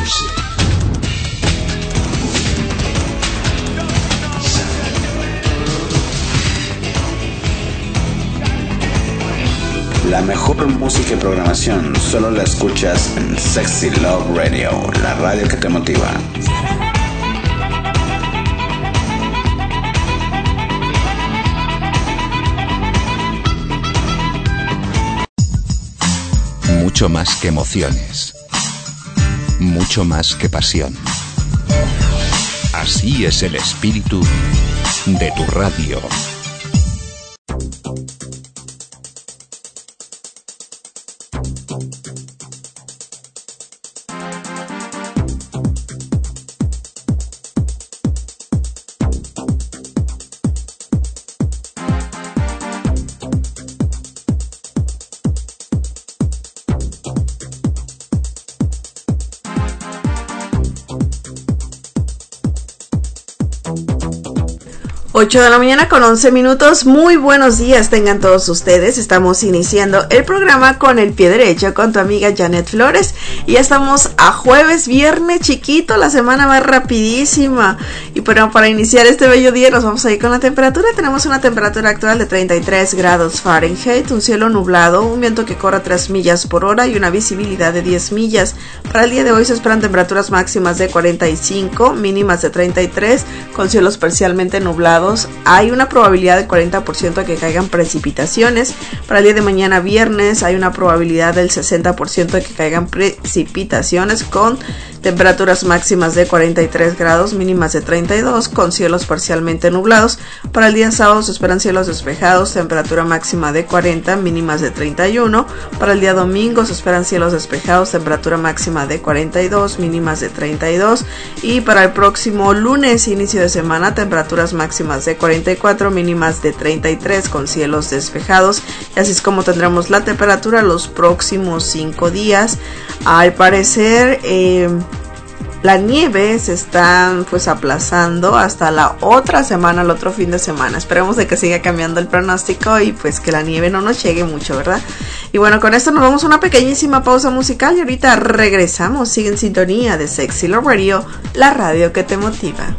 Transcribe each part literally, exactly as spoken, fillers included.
Music. La mejor música y programación solo la escuchas en Sexy Love Radio, la radio que te motiva. Mucho más que emociones, mucho más que pasión. Así es el espíritu de tu radio. ocho de la mañana con once minutos. Muy buenos días tengan todos ustedes. Estamos iniciando el programa con el pie derecho con tu amiga Janet Flores. Y ya estamos a jueves, viernes chiquito. La semana va rapidísima. Y bueno, para iniciar este bello día nos vamos a ir con la temperatura. Tenemos una temperatura actual de treinta y tres grados Fahrenheit, un cielo nublado, un viento que corre tres millas por hora y una visibilidad de diez millas. Para el día de hoy se esperan temperaturas máximas de cuarenta y cinco, mínimas de treinta y tres, con cielos parcialmente nublados. Hay una probabilidad del cuarenta por ciento de que caigan precipitaciones. Para el día de mañana viernes hay una probabilidad del sesenta por ciento de que caigan precipitaciones, con temperaturas máximas de cuarenta y tres grados, mínimas de treinta y dos, con cielos parcialmente nublados. Para el día sábado se esperan cielos despejados, temperatura máxima de cuarenta, mínimas de treinta y uno. Para el día domingo se esperan cielos despejados, temperatura máxima de cuarenta y dos, mínimas de treinta y dos. Y para el próximo lunes, inicio de semana, temperaturas máximas de cuarenta y cuatro, mínimas de treinta y tres, con cielos despejados. Y así es como tendremos la temperatura los próximos cinco días. Al parecer eh, la nieve se está pues aplazando hasta la otra semana, el otro fin de semana. Esperemos de que siga cambiando el pronóstico y pues que la nieve no nos llegue mucho, ¿verdad? Y bueno, con esto nos vamos a una pequeñísima pausa musical y ahorita regresamos. Sigue en sintonía de Sexy Love Radio, la radio que te motiva.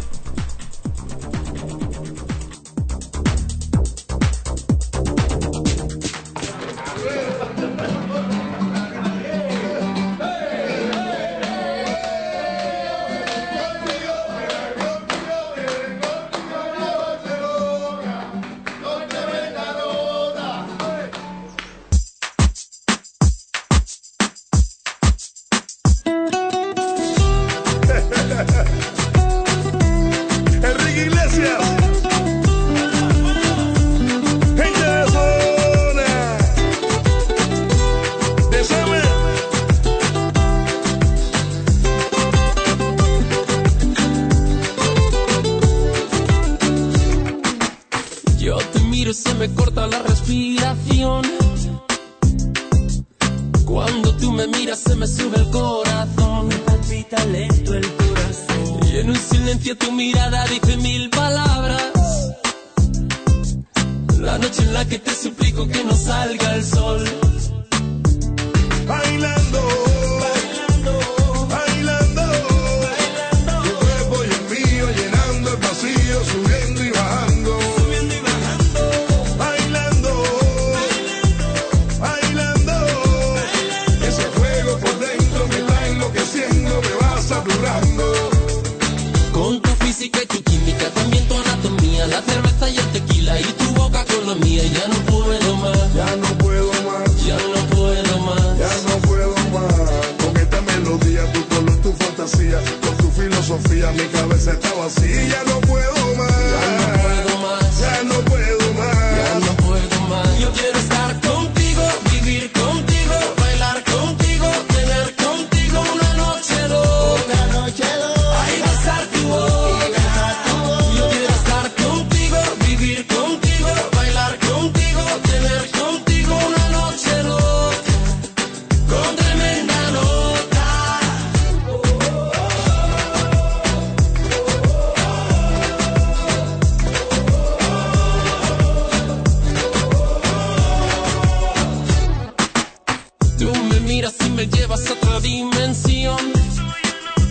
miras y me llevas a otra dimensión.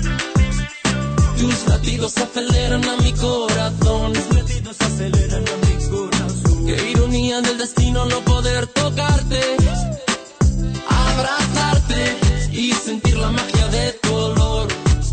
latidos aceleran a mi corazón. Mis latidos aceleran a mi corazón. Qué ironía del destino no poder tocarte, abrazarte y sentir la magia de tu olor.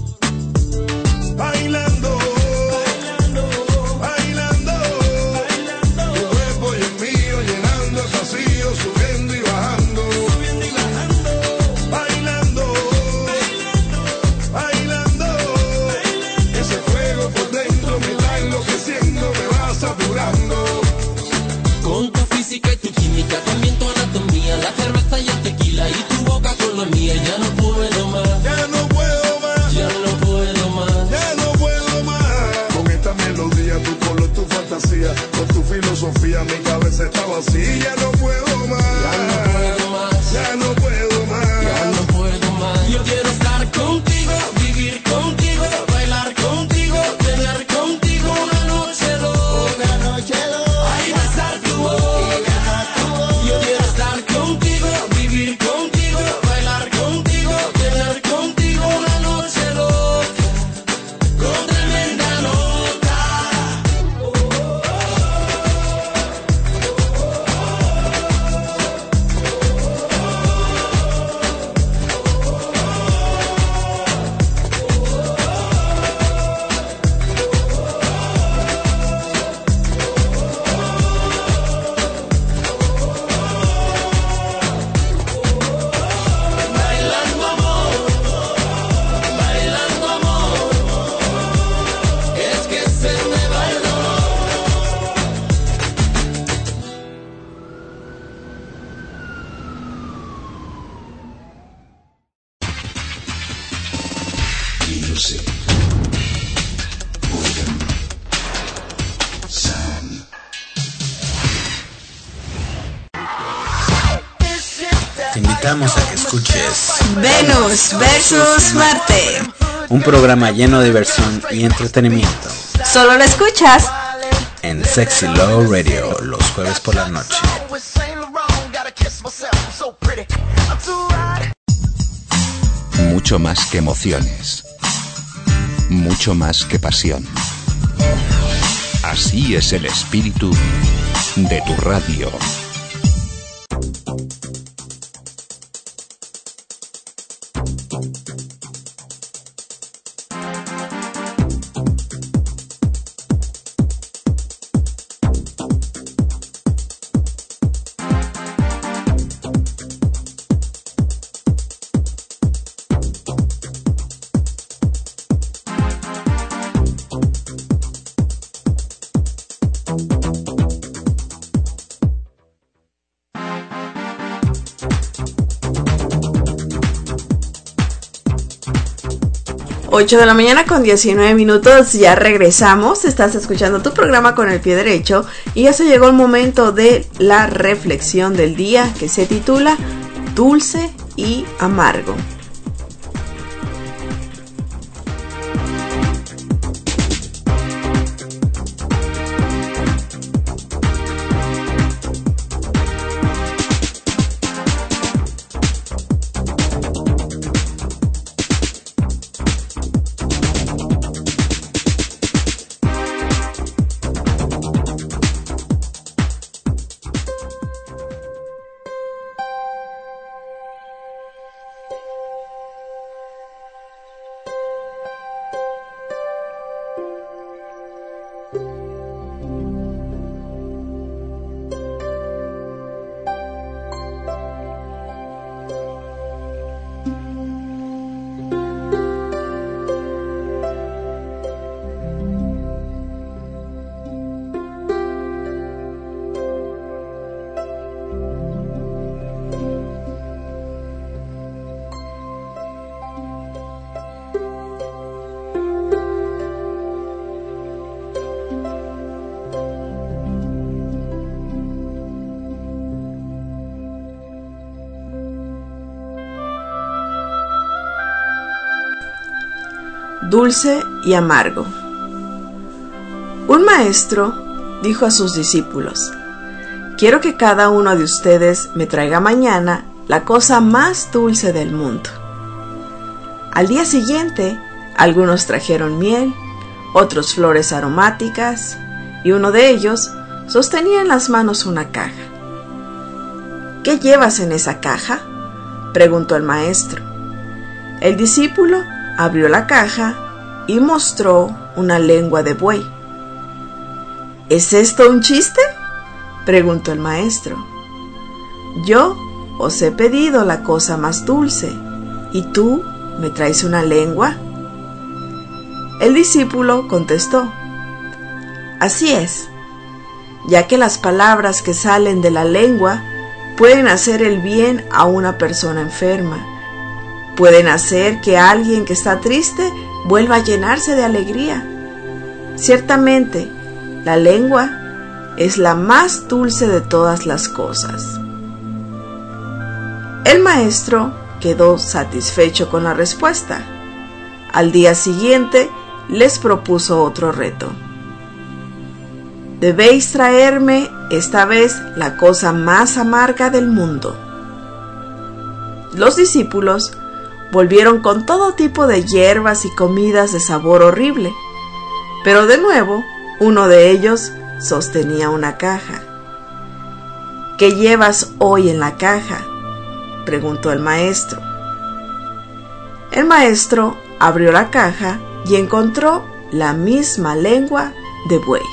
Bailando, bailando, bailando, bailando. Tu cuerpo y el mío llenando el vacío, subiendo y bajando, subiendo y bajando. Bailando, bailando, bailando, bailando. Ese fuego por dentro me está enloqueciendo, me va saturando. Con tu física y tu química, también tu anatomía, la cerveza y el tequila y tu boca con la mía, ya no puedo más. Ya no puedo más. Ya no puedo más. Ya no puedo más. Con esta melodía, tu color, tu fantasía, con tu filosofía, mi cabeza está vacía. Ya no puedo más. Ya no puedo más. Ya no puedo más. Ya no puedo más. Yo quiero estar contigo, vivir contigo, bailar contigo, tener contigo una noche loca. Una noche loca. Ay, besar tu boca. Yo quiero estar contigo, vivir contigo, bailar contigo, tener contigo una noche loca, con tremenda nota. Bailando amor, bailando amor, es que se me va el dolor. Music. Rhythm. Sound. Te invitamos a que escuches Venus versus Marte. un programa lleno de diversión y entretenimiento Solo lo escuchas en Sexy Love Radio los jueves por la noche. Mucho más que emociones. Mucho más que pasión. Así es el espíritu de tu radio. ocho de la mañana con diecinueve minutos, ya regresamos. Estás escuchando tu programa Con el Pie Derecho y ya se llegó el momento de la reflexión del día, que se titula Dulce y Amargo. Dulce y amargo. Un maestro dijo a sus discípulos: quiero que cada uno de ustedes me traiga mañana la cosa más dulce del mundo. Al día siguiente, algunos trajeron miel, otros flores aromáticas, y uno de ellos sostenía en las manos una caja. ¿Qué llevas en esa caja?, preguntó el maestro. El discípulo abrió la caja y mostró una lengua de buey. ¿Es esto un chiste?, preguntó el maestro. Yo os he pedido la cosa más dulce, ¿y tú me traes una lengua? El discípulo contestó: así es, ya que las palabras que salen de la lengua pueden hacer el bien a una persona enferma, pueden hacer que alguien que está triste vuelva a llenarse de alegría. Ciertamente, la lengua es la más dulce de todas las cosas. El maestro quedó satisfecho con la respuesta. Al día siguiente les propuso otro reto. Debéis traerme esta vez la cosa más amarga del mundo. Los discípulos volvieron con todo tipo de hierbas y comidas de sabor horrible, pero de nuevo uno de ellos sostenía una caja. ¿Qué llevas hoy en la caja?, preguntó el maestro. El maestro abrió la caja y encontró la misma lengua de buey.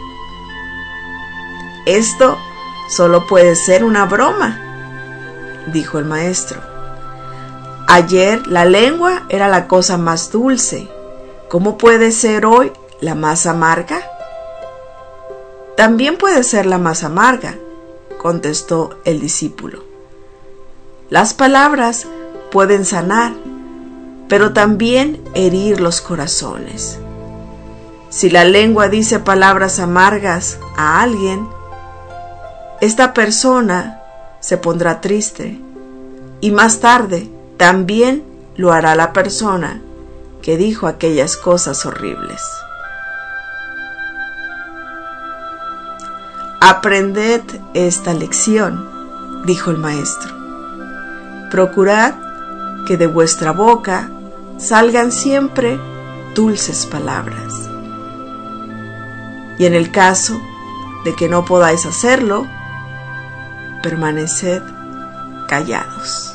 Esto solo puede ser una broma, dijo el maestro. Ayer la lengua era la cosa más dulce. ¿Cómo puede ser hoy la más amarga? También puede ser la más amarga, contestó el discípulo. Las palabras pueden sanar, pero también herir los corazones. Si la lengua dice palabras amargas a alguien, esta persona se pondrá triste, y más tarde también lo hará la persona que dijo aquellas cosas horribles. Aprended esta lección, dijo el maestro. Procurad que de vuestra boca salgan siempre dulces palabras. Y en el caso de que no podáis hacerlo, permaneced callados.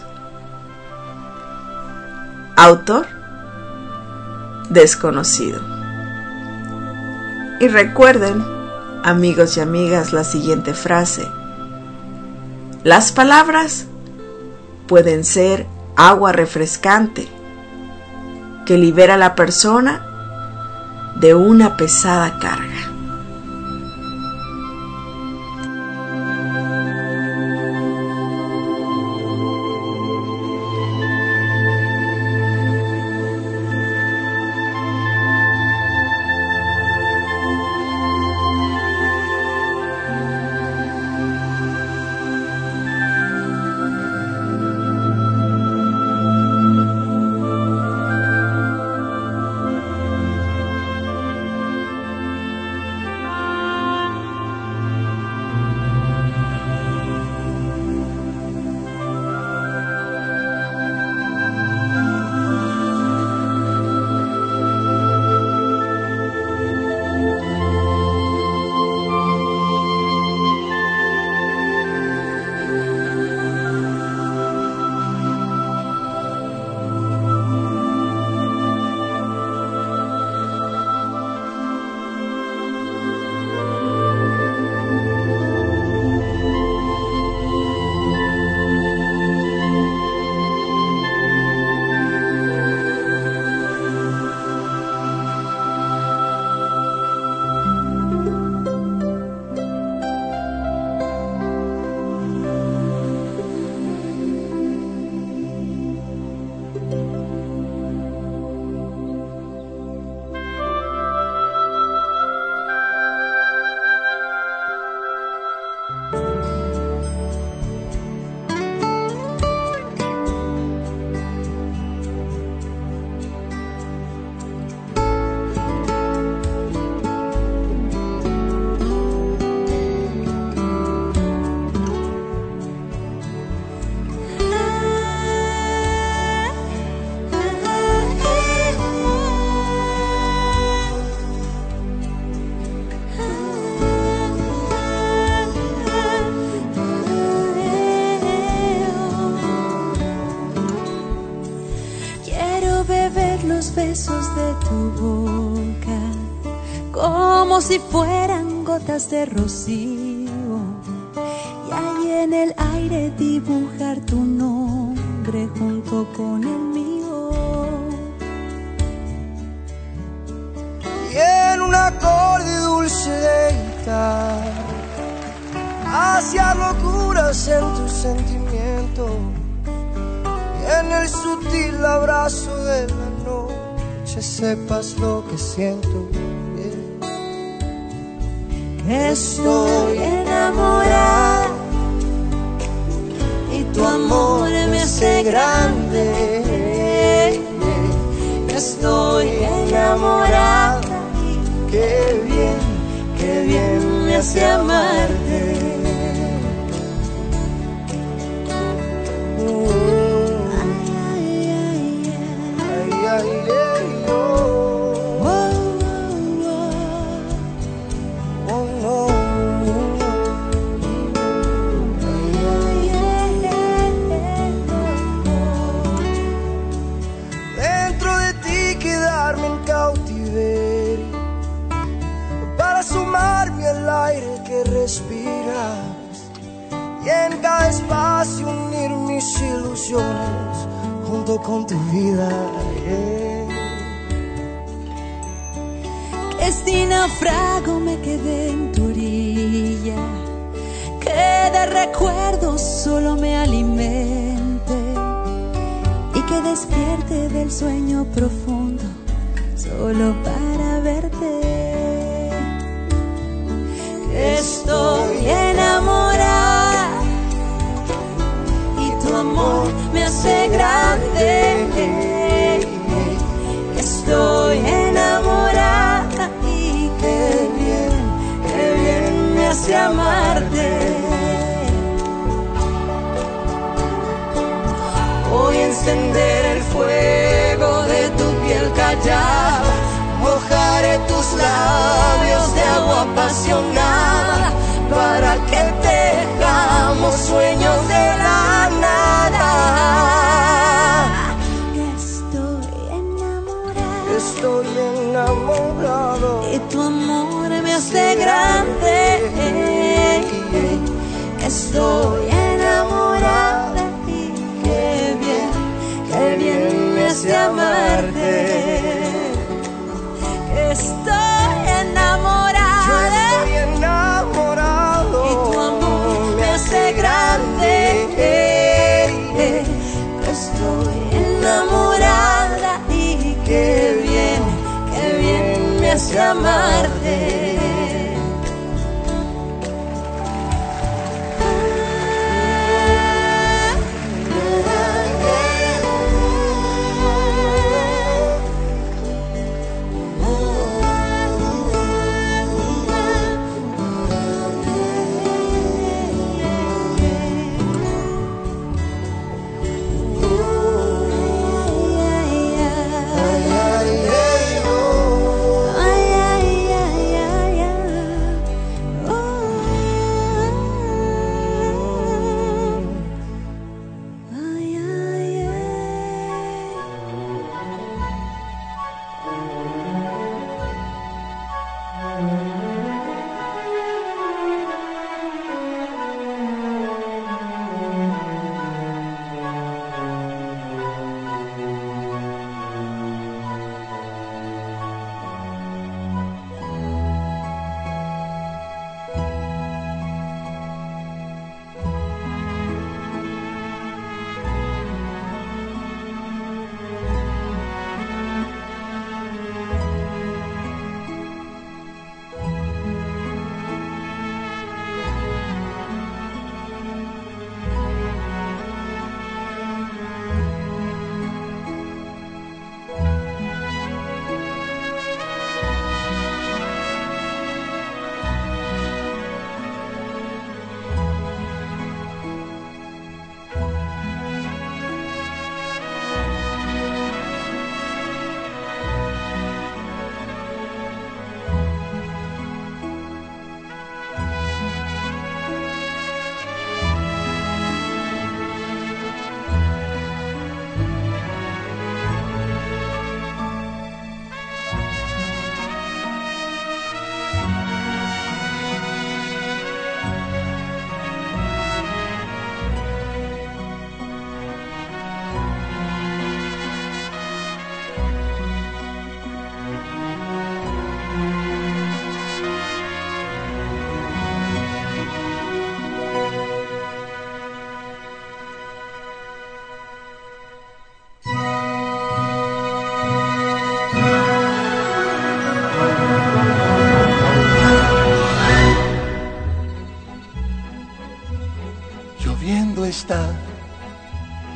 Autor desconocido. Y recuerden, amigos y amigas, la siguiente frase: las palabras pueden ser agua refrescante que libera a la persona de una pesada carga. sentir los besos de tu boca, como si fueran gotas de rocío, y ahí en el aire dibujar tu nombre junto con el mío. Y en un acorde dulce de guitarra, hacia locuras en tu sentimiento, y en el sutil abrazo de la noche sepas lo que siento. Que estoy enamorada y tu amor me hace grande. Estoy enamorada y qué bien, qué bien me hace amarte. Respiras y en cada espacio unir mis ilusiones junto con tu vida. Yeah. Que este naufrago me quedé en tu orilla, que de recuerdos solo me alimente y que despierte del sueño profundo solo para verte. Estoy enamorada y tu amor me hace grande. Estoy enamorada y qué bien, qué bien me hace amarte. Voy a encender el fuego de tu piel callada, mojaré tus labios de agua apasionada para que tengamos sueños de la nada. Estoy enamorado, estoy enamorado y tu amor me hace grande. Estoy enamorada y qué bien, qué bien me hace amarte. Estoy enamorada, yo estoy enamorado y tu amor me hace grande. Estoy enamorada y qué bien, qué bien me hace amarte. Ay, ay, ay,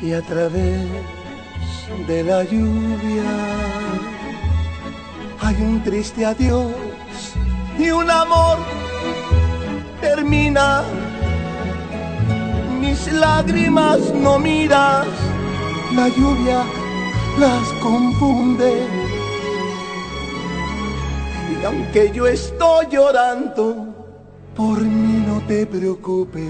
y a través de la lluvia hay un triste adiós y un amor termina. Mis lágrimas no miras, la lluvia las confunde. Y aunque yo estoy llorando, por mí no te preocupes.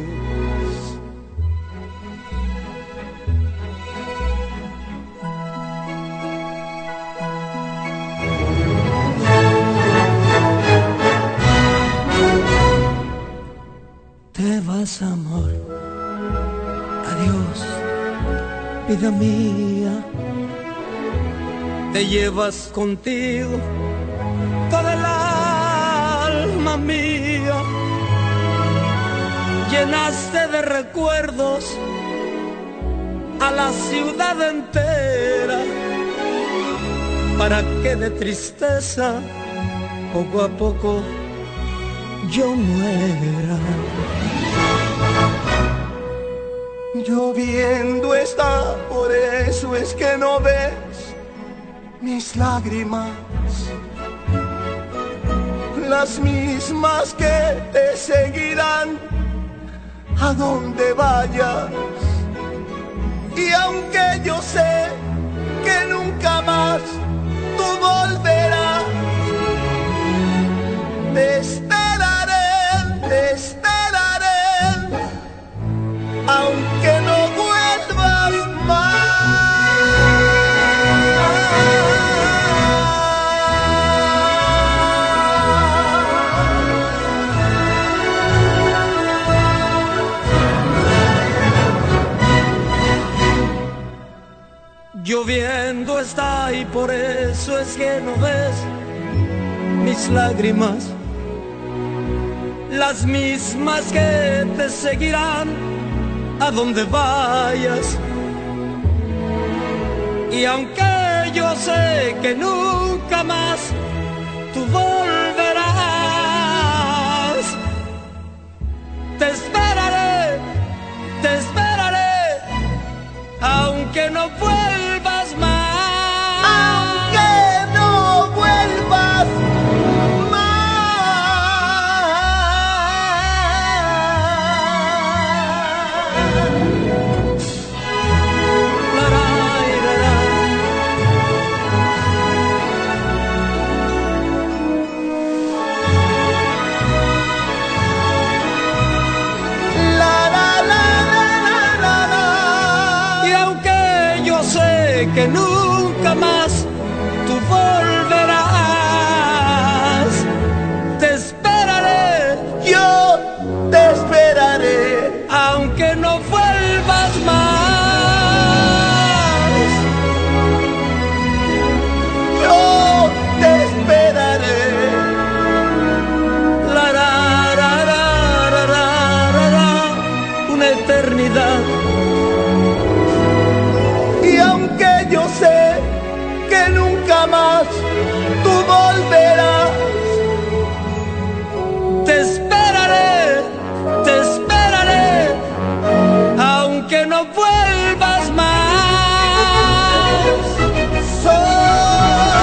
Te vas, amor, adiós, vida mía. Te llevas contigo toda el alma mía. Llenaste de recuerdos a la ciudad entera, para que de tristeza poco a poco yo muera. Lloviendo está, por eso es que no ves mis lágrimas, las mismas que te seguirán a donde vayas. Y aunque yo sé que nunca más tú volverás, te esperaré, te esperaré, aunque no vuelvas más. Lloviendo está y por eso es que no ves mis lágrimas, las mismas que te seguirán a donde vayas. Y aunque yo sé que nunca más tú volverás, te esperaré, te esperaré, aunque no vuelvas más. Aunque no vuelvas que nunca más tú volverás, te esperaré, yo te esperaré, aunque no vuelvas más. Yo te esperaré, la, la, la, la, la, la, la, una eternidad. Yo sé que nunca más tú volverás. Te esperaré, te esperaré, aunque no vuelvas más. Son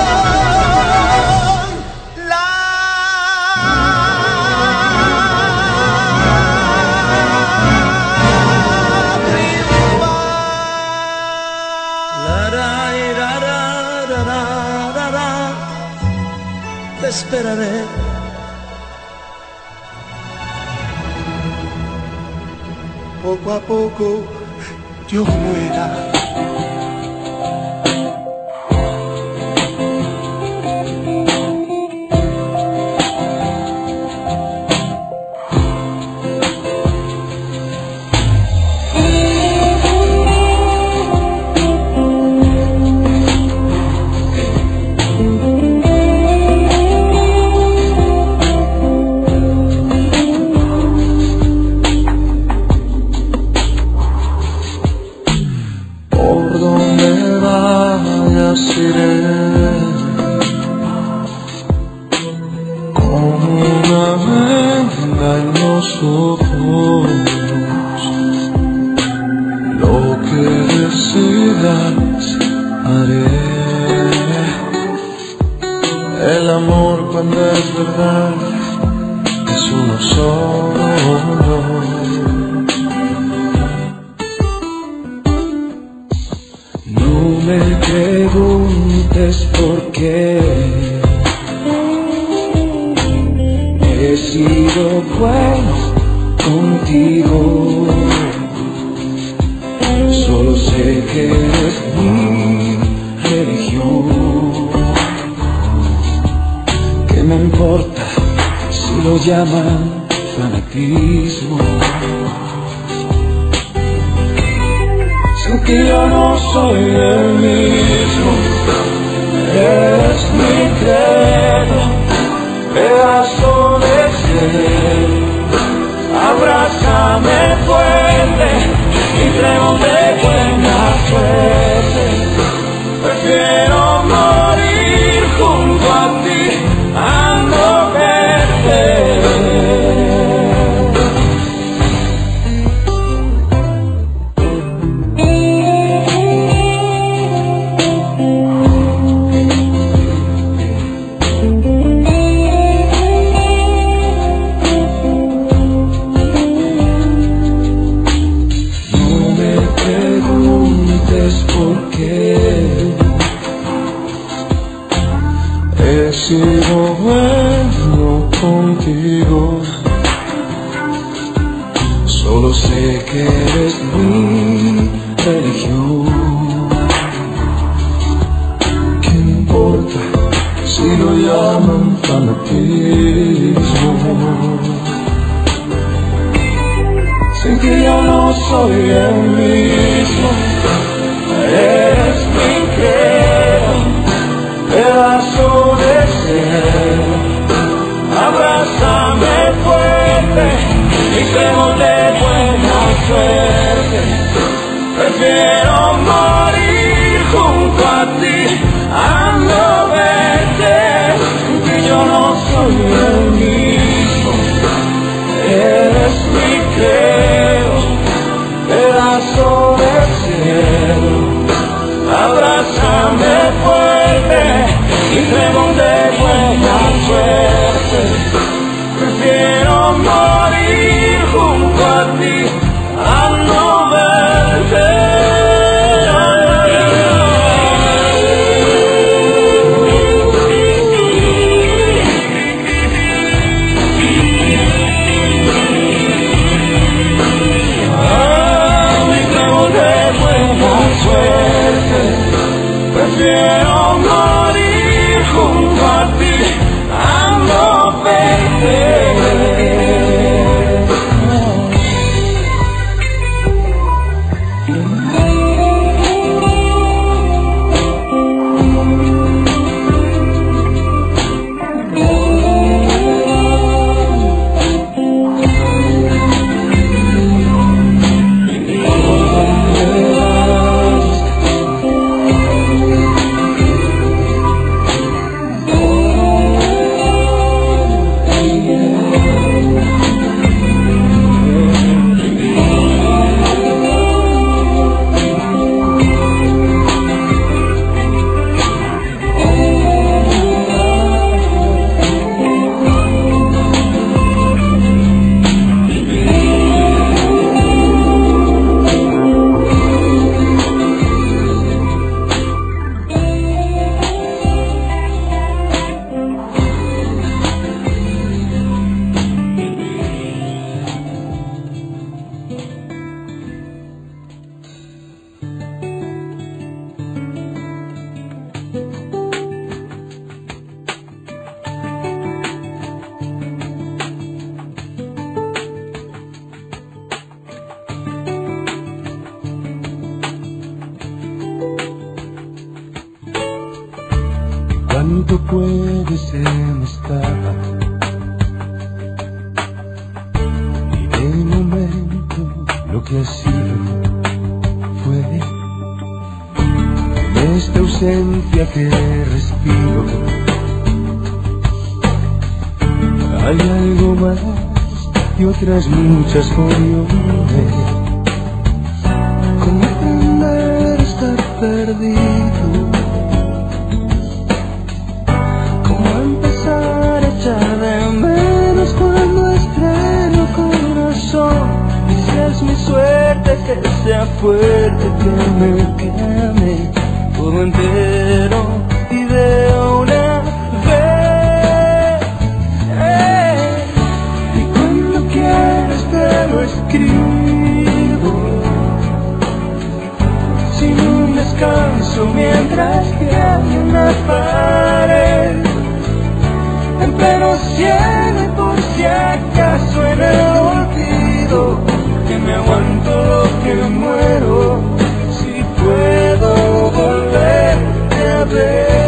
te esperaré. Poco a poco yo muera. Lo que el amor cuando es verdad es uno solo. No me preguntes por qué he sido bueno contigo. Solo sé que eres mi religión. ¿Qué me importa si lo llaman fanatismo? Sin ti yo no soy el mismo. Eres mi credo, pedazo de ser. Abrázame fuerte y creo de buena suerte. Prefiero morir junto a ti a no verte. He sido bueno contigo. Solo sé que eres mi religión. ¿Qué me importa si lo llaman fanatismo? Sin ti yo no soy el mismo. Eres mi credo, pedazo de ser. Abrázame fuerte y creo de buena suerte. Prefiero morir junto a ti a no verte. Que yo no soy el mismo. Eres mi credo, pedazo de ser. Abrázame fuerte y creo de buena suerte. Prefiero morir junto a ti a no verte. Prefiero morir junto a ti a no verte. ¿Cuánto puedes demostrar? Y de momento lo que ha sido fue en esta ausencia que respiro. Hay algo más y otras muchas opciones. Comprender estar perdido. fuerte que me queme todo entero y de una vez. Y cuando quieras te lo escribo sin un descanso mientras que hay una pared en pleno cielo y por si acaso en el olvido que me aguanto lo que muero si puedo volverte a ver.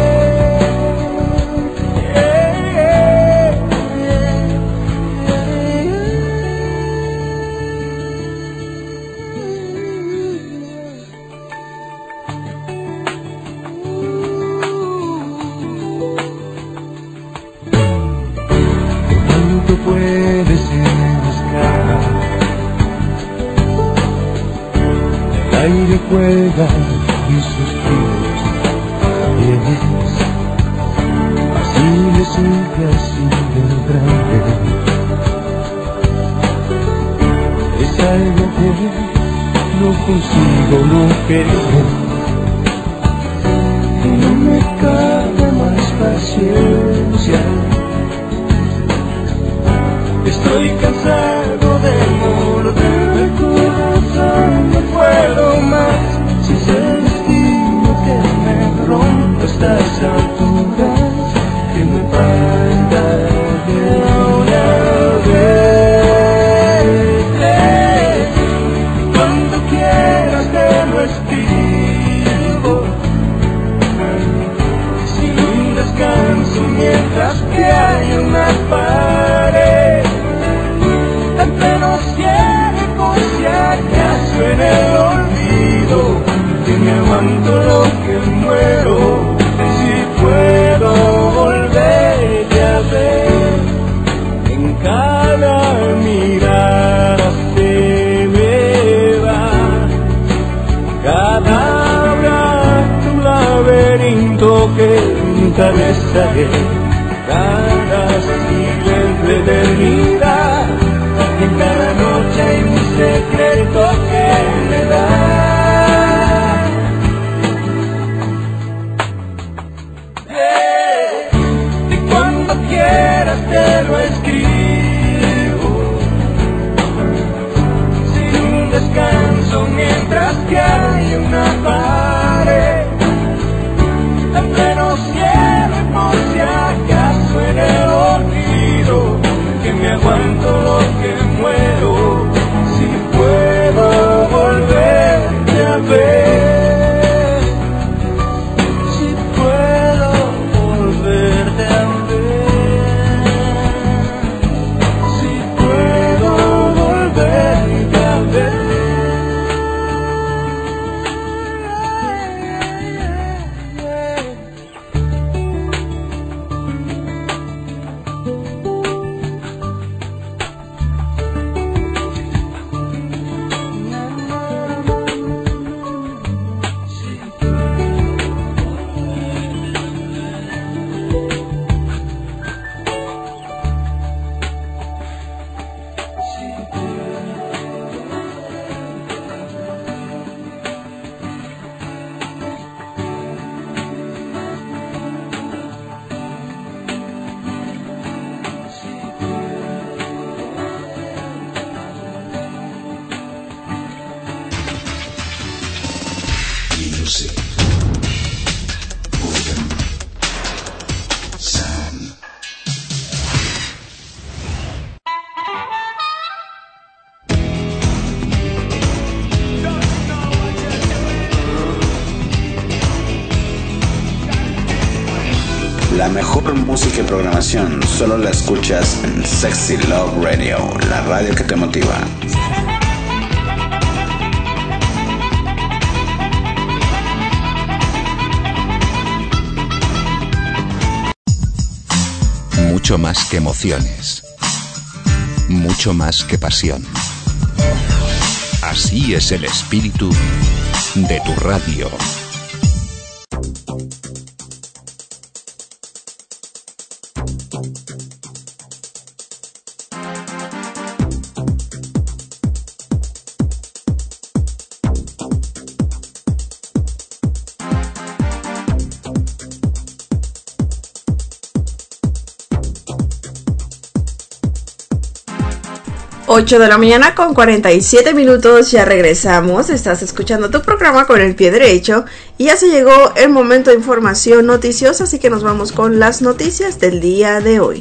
Puedes buscar el aire juega y suspiros también así le sigue así de grande es algo que no consigo no querer y no me cabe más paciencia. Estoy cansado de morder el corazón, no puedo más. Si es el destino que me rompe a estas alturas, que me parta de una vez. Cuando quieras te lo escribo, sin un descanso mientras que hay una pared. En pleno cielo por si acaso en el olvido que me aguanto lo que muero si puedo volverte a ver. En cada mirada se me va cada abrazo un laberinto que nunca besaré, cada siglo entre eternidad. En cada noche hay un secreto que me da. Eh, y cuando quieras te lo escribo sin un descanso mientras que hay una pared en pleno cielo y por si acaso en el olvido que me aguanto lo que muero si puedo volverte a ver, si puedo volverte a ver, si puedo volverte a ver. La mejor música y programación solo la escuchas en Sexy Love Radio, la radio que te motiva. Mucho más que emociones, mucho más que pasión. Así es el espíritu de tu radio. ocho de la mañana con cuarenta y siete minutos, ya regresamos. Estás escuchando tu programa con el pie derecho y ya se llegó el momento de información noticiosa, así que nos vamos con las noticias del día de hoy.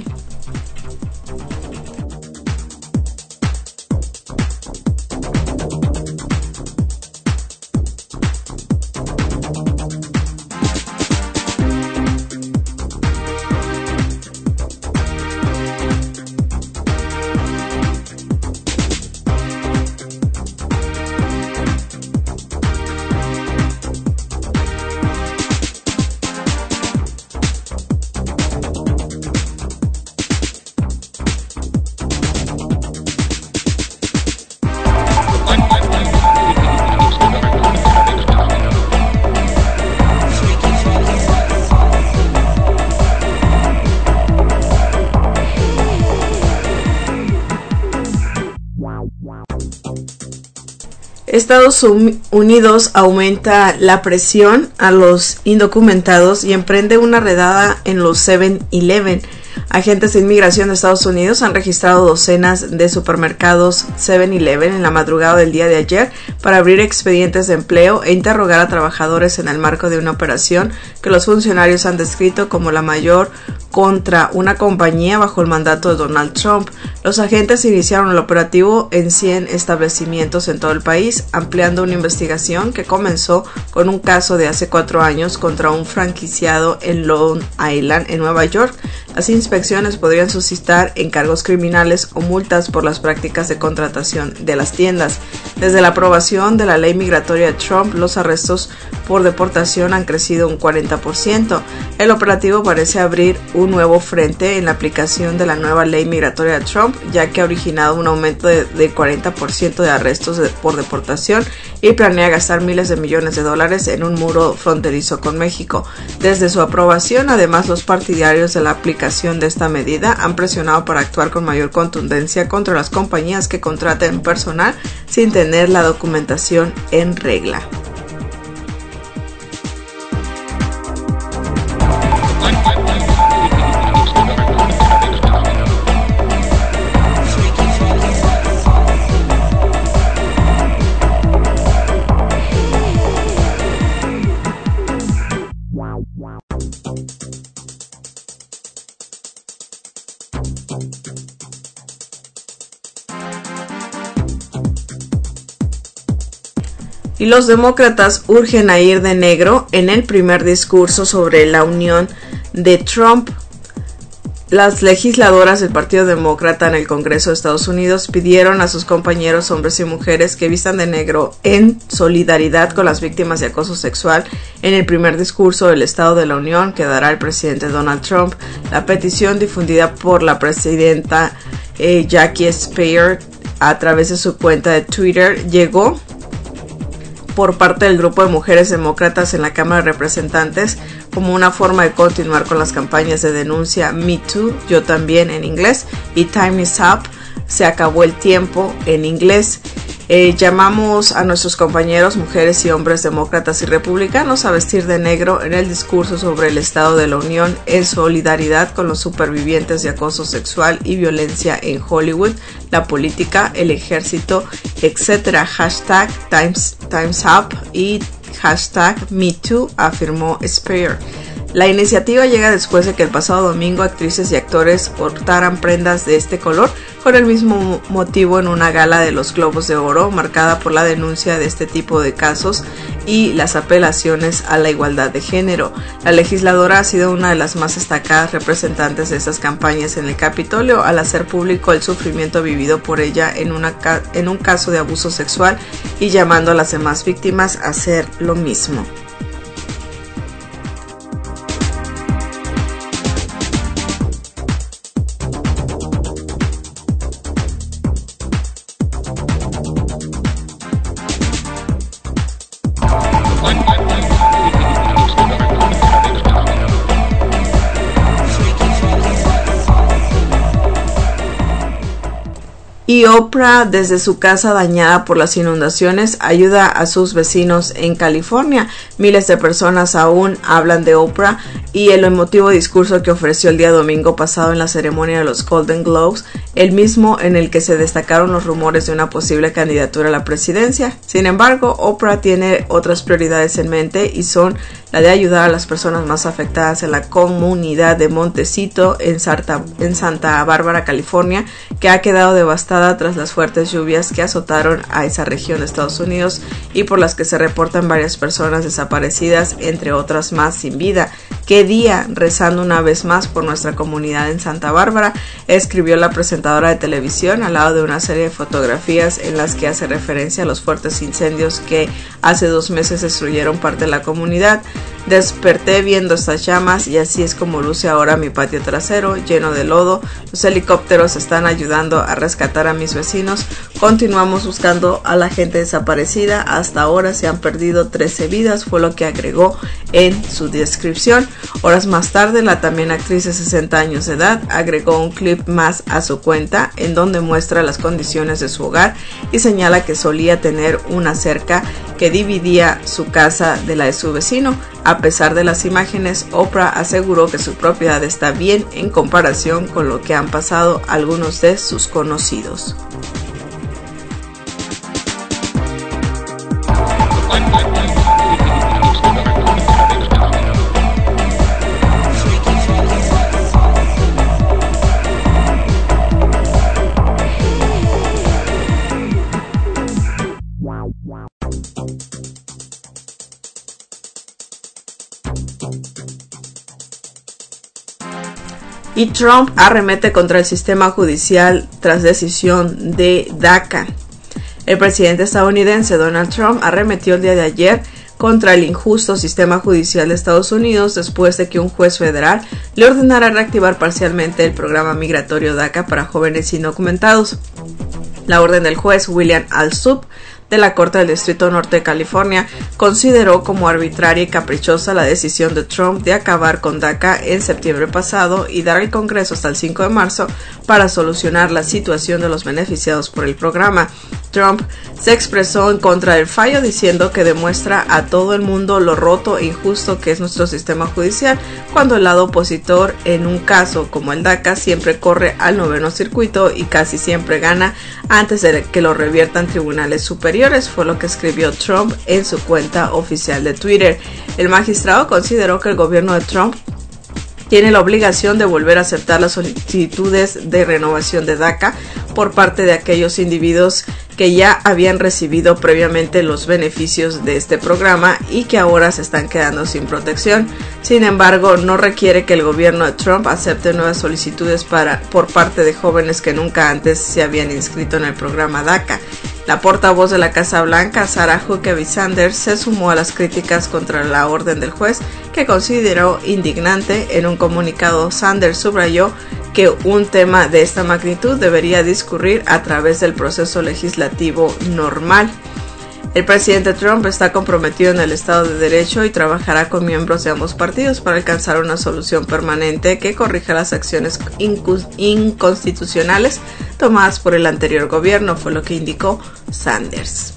Estados Unidos aumenta la presión a los indocumentados y emprende una redada en los seven eleven. Agentes de inmigración de Estados Unidos han registrado docenas de supermercados seven eleven en la madrugada del día de ayer para abrir expedientes de empleo e interrogar a trabajadores en el marco de una operación que los funcionarios han descrito como la mayor contra una compañía bajo el mandato de Donald Trump. Los agentes iniciaron el operativo en cien establecimientos en todo el país, ampliando una investigación que comenzó con un caso de hace cuatro años contra un franquiciado en Long Island, en Nueva York. Las inspecciones podrían suscitar encargos criminales o multas por las prácticas de contratación de las tiendas. Desde la aprobación de la ley migratoria de Trump, los arrestos por deportación han crecido un cuarenta por ciento. El operativo parece abrir un nuevo frente en la aplicación de la nueva ley migratoria de Trump, ya que ha originado un aumento de, de cuarenta por ciento de arrestos de, por deportación y planea gastar miles de millones de dólares en un muro fronterizo con México. Desde su aprobación, además, los partidarios de la aplicación de esta medida han presionado para actuar con mayor contundencia contra las compañías que contraten personal sin tener la documentación en regla. Y los demócratas urgen a ir de negro en el primer discurso sobre la unión de Trump. Las legisladoras del Partido Demócrata en el Congreso de Estados Unidos pidieron a sus compañeros hombres y mujeres que vistan de negro en solidaridad con las víctimas de acoso sexual en el primer discurso del Estado de la Unión que dará el presidente Donald Trump. La petición, difundida por la presidenta eh, Jackie Speier a través de su cuenta de Twitter, llegó por parte del grupo de mujeres demócratas en la Cámara de Representantes como una forma de continuar con las campañas de denuncia Me Too, Yo También en inglés, y Time is Up, Se Acabó el Tiempo en inglés. Eh, llamamos a nuestros compañeros, mujeres y hombres demócratas y republicanos a vestir de negro en el discurso sobre el Estado de la Unión en solidaridad con los supervivientes de acoso sexual y violencia en Hollywood, la política, el ejército, etcétera. Hashtag Times, Times Up y hashtag Me Too, afirmó Spear. La iniciativa llega después de que el pasado domingo actrices y actores portaran prendas de este color con el mismo motivo en una gala de los Globos de Oro, marcada por la denuncia de este tipo de casos y las apelaciones a la igualdad de género. La legisladora ha sido una de las más destacadas representantes de estas campañas en el Capitolio al hacer público el sufrimiento vivido por ella en, una en un caso de abuso sexual y llamando a las demás víctimas a hacer lo mismo. Y Oprah, desde su casa dañada por las inundaciones, ayuda a sus vecinos en California. Miles de personas aún hablan de Oprah y el emotivo discurso que ofreció el día domingo pasado en la ceremonia de los Golden Globes, el mismo en el que se destacaron los rumores de una posible candidatura a la presidencia. Sin embargo, Oprah tiene otras prioridades en mente y son la de ayudar a las personas más afectadas en la comunidad de Montecito en Santa, en Santa Bárbara, California, que ha quedado devastada tras las fuertes lluvias que azotaron a esa región de Estados Unidos y por las que se reportan varias personas desaparecidas, entre otras más sin vida. ¿Qué día? Rezando una vez más por nuestra comunidad en Santa Bárbara, escribió la presentadora de televisión al lado de una serie de fotografías en las que hace referencia a los fuertes incendios que hace dos meses destruyeron parte de la comunidad. Desperté viendo estas llamas y así es como luce ahora mi patio trasero, lleno de lodo. Los helicópteros están ayudando a rescatar a mis vecinos. Continuamos buscando a la gente desaparecida. Hasta ahora se han perdido trece vidas, fue lo que agregó en su descripción. Horas más tarde, la también actriz de sesenta años de edad agregó un clip más a su cuenta en donde muestra las condiciones de su hogar y señala que solía tener una cerca que dividía su casa de la de su vecino. A pesar de las imágenes, Oprah aseguró que su propiedad está bien en comparación con lo que han pasado algunos de sus conocidos. Y Trump arremete contra el sistema judicial tras decisión de DACA. El presidente estadounidense Donald Trump arremetió el día de ayer contra el injusto sistema judicial de Estados Unidos después de que un juez federal le ordenara reactivar parcialmente el programa migratorio DACA para jóvenes indocumentados. La orden del juez William Alsup de la Corte del Distrito Norte de California consideró como arbitraria y caprichosa la decisión de Trump de acabar con DACA en septiembre pasado y dar al Congreso hasta el cinco de marzo para solucionar la situación de los beneficiados por el programa. Trump se expresó en contra del fallo diciendo que demuestra a todo el mundo lo roto e injusto que es nuestro sistema judicial cuando el lado opositor en un caso como el DACA siempre corre al noveno circuito y casi siempre gana antes de que lo reviertan tribunales superiores, fue lo que escribió Trump en su cuenta oficial de Twitter. El magistrado consideró que el gobierno de Trump tiene la obligación de volver a aceptar las solicitudes de renovación de DACA por parte de aquellos individuos que ya habían recibido previamente los beneficios de este programa y que ahora se están quedando sin protección. Sin embargo, no requiere que el gobierno de Trump acepte nuevas solicitudes para, por parte de jóvenes que nunca antes se habían inscrito en el programa DACA. La portavoz de la Casa Blanca, Sarah Huckabee Sanders, se sumó a las críticas contra la orden del juez, que consideró indignante. En un comunicado, Sanders subrayó que un tema de esta magnitud debería discurrir a través del proceso legislativo normal. El presidente Trump está comprometido en el Estado de Derecho y trabajará con miembros de ambos partidos para alcanzar una solución permanente que corrija las acciones inconstitucionales tomadas por el anterior gobierno, fue lo que indicó Sanders.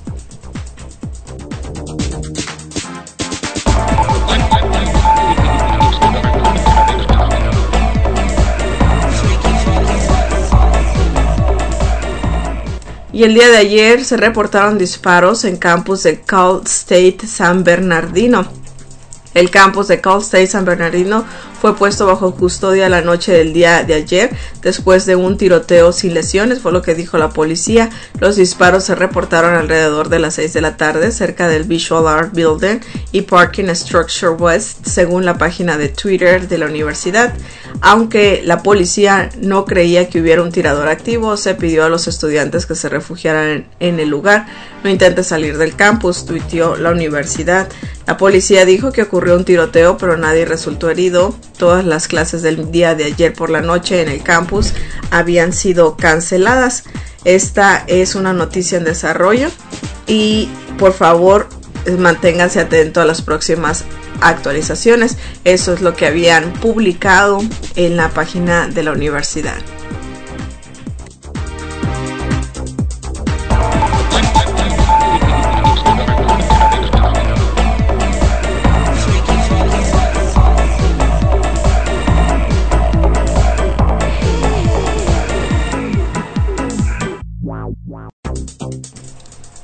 Y el día de ayer se reportaron disparos en campus de Cal State San Bernardino. El campus de Cal State San Bernardino fue puesto bajo custodia la noche del día de ayer después de un tiroteo sin lesiones, fue lo que dijo la policía. Los disparos se reportaron alrededor de las seis de la tarde cerca del Visual Art Building y Parking Structure West, según la página de Twitter de la universidad. Aunque la policía no creía que hubiera un tirador activo, se pidió a los estudiantes que se refugiaran en, en el lugar. No intentes salir del campus, tuiteó la universidad. La policía dijo que ocurrió un tiroteo, pero nadie resultó herido. Todas las clases del día de ayer por la noche en el campus habían sido canceladas. Esta es una noticia en desarrollo y por favor manténganse atentos a las próximas actualizaciones. Eso es lo que habían publicado en la página de la universidad.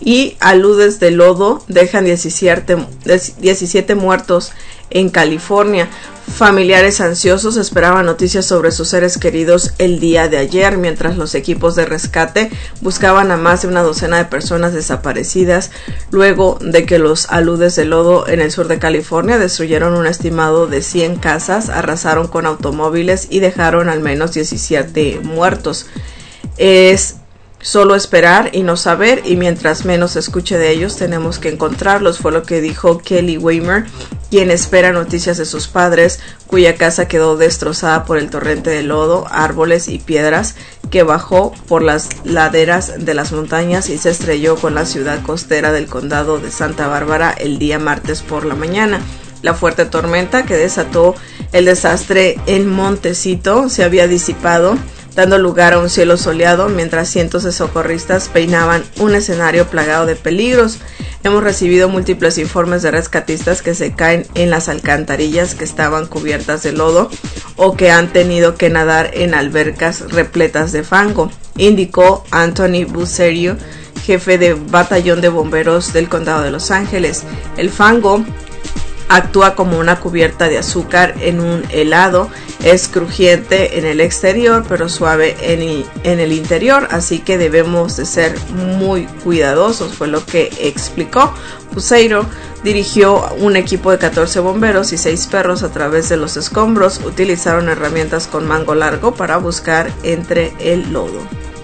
y aludes de lodo dejan diecisiete, diecisiete muertos en California. Familiares ansiosos esperaban noticias sobre sus seres queridos el día de ayer, mientras los equipos de rescate buscaban a más de una docena de personas desaparecidas, luego de que los aludes de lodo en el sur de California destruyeron un estimado de cien casas, arrasaron con automóviles y dejaron al menos diecisiete muertos. Es solo esperar y no saber, y mientras menos se escuche de ellos tenemos que encontrarlos, fue lo que dijo Kelly Weimer, quien espera noticias de sus padres, cuya casa quedó destrozada por el torrente de lodo, árboles y piedras que bajó por las laderas de las montañas y se estrelló con la ciudad costera del condado de Santa Bárbara el día martes por la mañana. La fuerte tormenta que desató el desastre en Montecito se había disipado, dando lugar a un cielo soleado, mientras cientos de socorristas peinaban un escenario plagado de peligros. Hemos recibido múltiples informes de rescatistas que se caen en las alcantarillas que estaban cubiertas de lodo o que han tenido que nadar en albercas repletas de fango, indicó Anthony Bucerio, jefe de batallón de bomberos del condado de Los Ángeles. El fango actúa como una cubierta de azúcar en un helado, es crujiente en el exterior pero suave en el, en el interior, así que debemos de ser muy cuidadosos, fue lo que explicó. Buceiro dirigió un equipo de catorce bomberos y seis perros a través de los escombros, utilizaron herramientas con mango largo para buscar entre el lodo.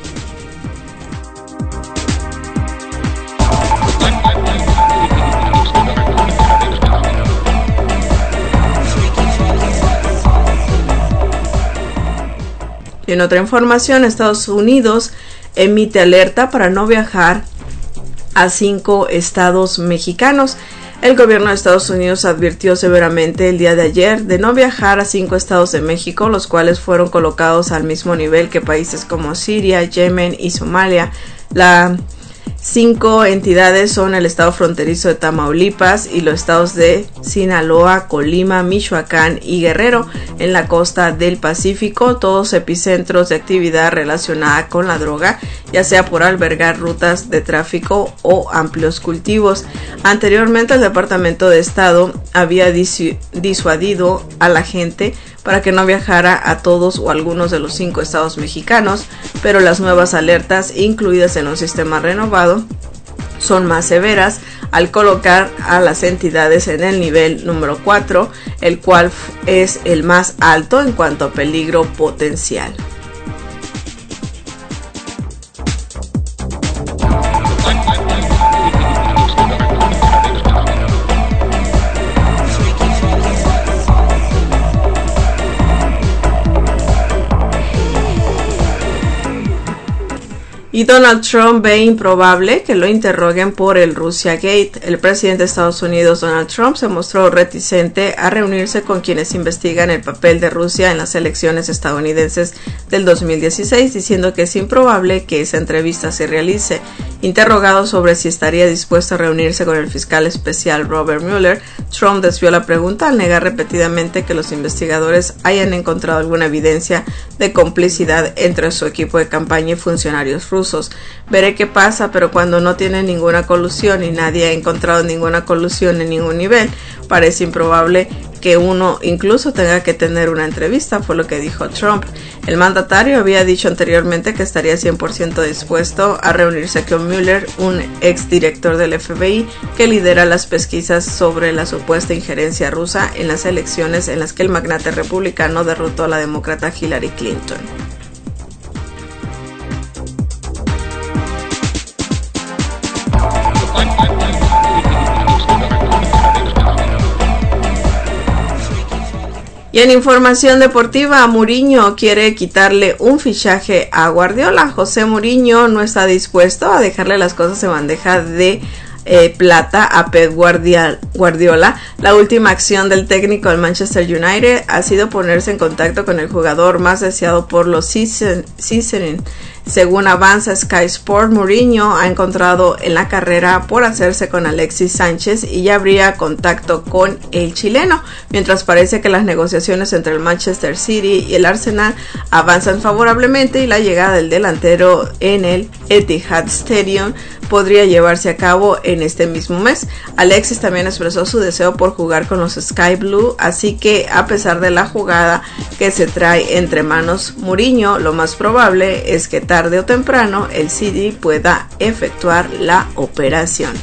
En otra información, Estados Unidos emite alerta para no viajar a cinco estados mexicanos. El gobierno de Estados Unidos advirtió severamente el día de ayer de no viajar a cinco estados de México, los cuales fueron colocados al mismo nivel que países como Siria, Yemen y Somalia. La Cinco entidades son el estado fronterizo de Tamaulipas y los estados de Sinaloa, Colima, Michoacán y Guerrero en la costa del Pacífico, todos epicentros de actividad relacionada con la droga, ya sea por albergar rutas de tráfico o amplios cultivos. Anteriormente el Departamento de Estado había disu- disuadido a la gente para que no viajara a todos o algunos de los cinco estados mexicanos, pero las nuevas alertas, incluidas en un sistema renovado, son más severas al colocar a las entidades en el nivel número cuatro, el cual es el más alto en cuanto a peligro potencial. Y Donald Trump ve improbable que lo interroguen por el Russia Gate. El presidente de Estados Unidos, Donald Trump, se mostró reticente a reunirse con quienes investigan el papel de Rusia en las elecciones estadounidenses del dos mil dieciséis, diciendo que es improbable que esa entrevista se realice. Interrogado sobre si estaría dispuesto a reunirse con el fiscal especial Robert Mueller, Trump desvió la pregunta al negar repetidamente que los investigadores hayan encontrado alguna evidencia de complicidad entre su equipo de campaña y funcionarios rusos. Veré qué pasa, pero cuando no tiene ninguna colusión y nadie ha encontrado ninguna colusión en ningún nivel, parece improbable que uno incluso tenga que tener una entrevista, fue lo que dijo Trump. El mandatario había dicho anteriormente que estaría cien por ciento dispuesto a reunirse con Mueller, un exdirector del F B I que lidera las pesquisas sobre la supuesta injerencia rusa en las elecciones en las que el magnate republicano derrotó a la demócrata Hillary Clinton. Y en información deportiva, Mourinho quiere quitarle un fichaje a Guardiola. José Mourinho no está dispuesto a dejarle las cosas en bandeja de eh, plata a Pep Guardiola. La última acción del técnico del Manchester United ha sido ponerse en contacto con el jugador más deseado por los Citizen, Según avanza Sky Sport, Mourinho ha encontrado en la carrera por hacerse con Alexis Sánchez y ya habría contacto con el chileno, mientras parece que las negociaciones entre el Manchester City y el Arsenal avanzan favorablemente y la llegada del delantero en el Etihad Stadium podría llevarse a cabo en este mismo mes. Alexis también expresó su deseo por jugar con los Sky Blue, así que a pesar de la jugada que se trae entre manos Mourinho, lo más probable es que tarde o temprano el City pueda efectuar la operación.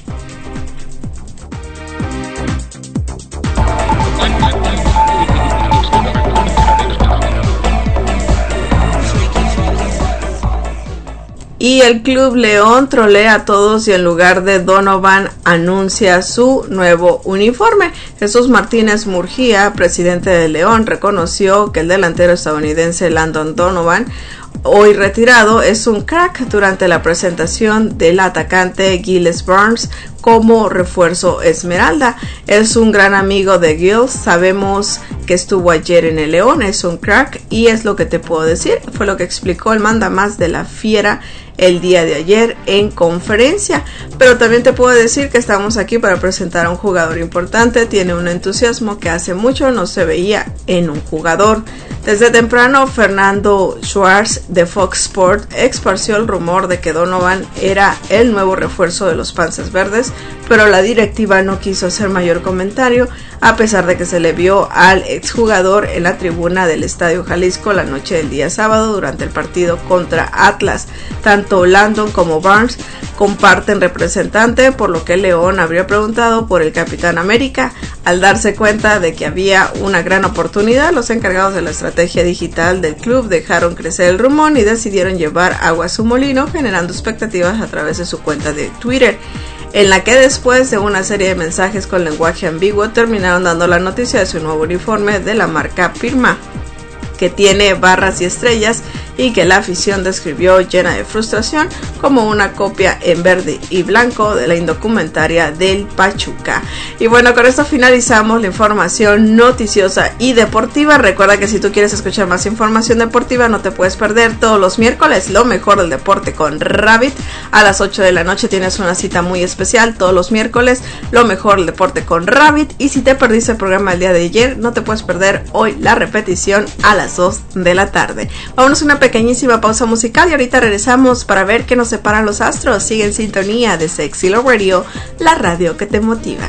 Y el Club León trolea a todos y en lugar de Donovan anuncia su nuevo uniforme. Jesús Martínez Murguía, presidente de León, reconoció que el delantero estadounidense Landon Donovan, hoy retirado, es un crack durante la presentación del atacante Giles Burns como refuerzo Esmeralda. Es un gran amigo de Giles, sabemos que estuvo ayer en el León, es un crack y es lo que te puedo decir, fue lo que explicó el mandamás de la Fiera el día de ayer en conferencia. Pero también te puedo decir que estamos aquí para presentar a un jugador importante, tiene un entusiasmo que hace mucho no se veía en un jugador. Desde temprano, Fernando Schwartz de Fox Sport esparció el rumor de que Donovan era el nuevo refuerzo de los Panzas Verdes, pero la directiva no quiso hacer mayor comentario, a pesar de que se le vio al exjugador en la tribuna del Estadio Jalisco la noche del día sábado durante el partido contra Atlas. Tanto Landon como Barnes comparten representante, por lo que León habría preguntado por el Capitán América. Al darse cuenta de que había una gran oportunidad, los encargados de la estrategia digital del club dejaron crecer el rumor y decidieron llevar agua a su molino, generando expectativas a través de su cuenta de Twitter, en la que después de una serie de mensajes con lenguaje ambiguo terminaron dando la noticia de su nuevo uniforme de la marca Pirma, que tiene barras y estrellas y que la afición describió llena de frustración como una copia en verde y blanco de la indocumentaria del Pachuca. Y bueno, con esto finalizamos la información noticiosa y deportiva. Recuerda que si tú quieres escuchar más información deportiva, no te puedes perder todos los miércoles lo mejor del deporte con Rabbit. A las ocho de la noche tienes una cita muy especial todos los miércoles, lo mejor del deporte con Rabbit. Y si te perdiste el programa el día de ayer, no te puedes perder hoy la repetición a las dos de la tarde. Vámonos a una pequeñísima pausa musical y ahorita regresamos para ver qué nos separan los astros. Sigue en sintonía de Sexy Love Radio, la radio que te motiva.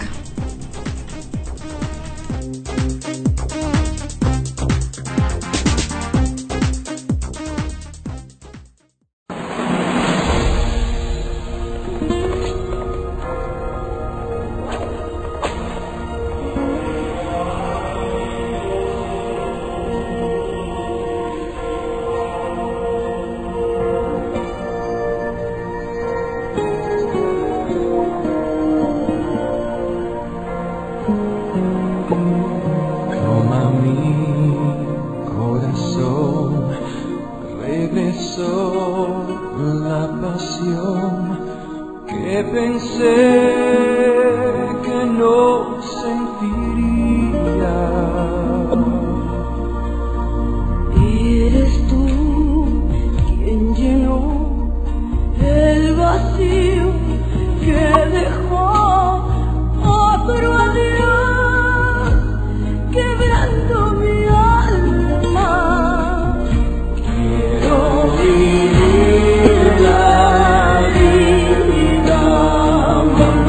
Vivir la vida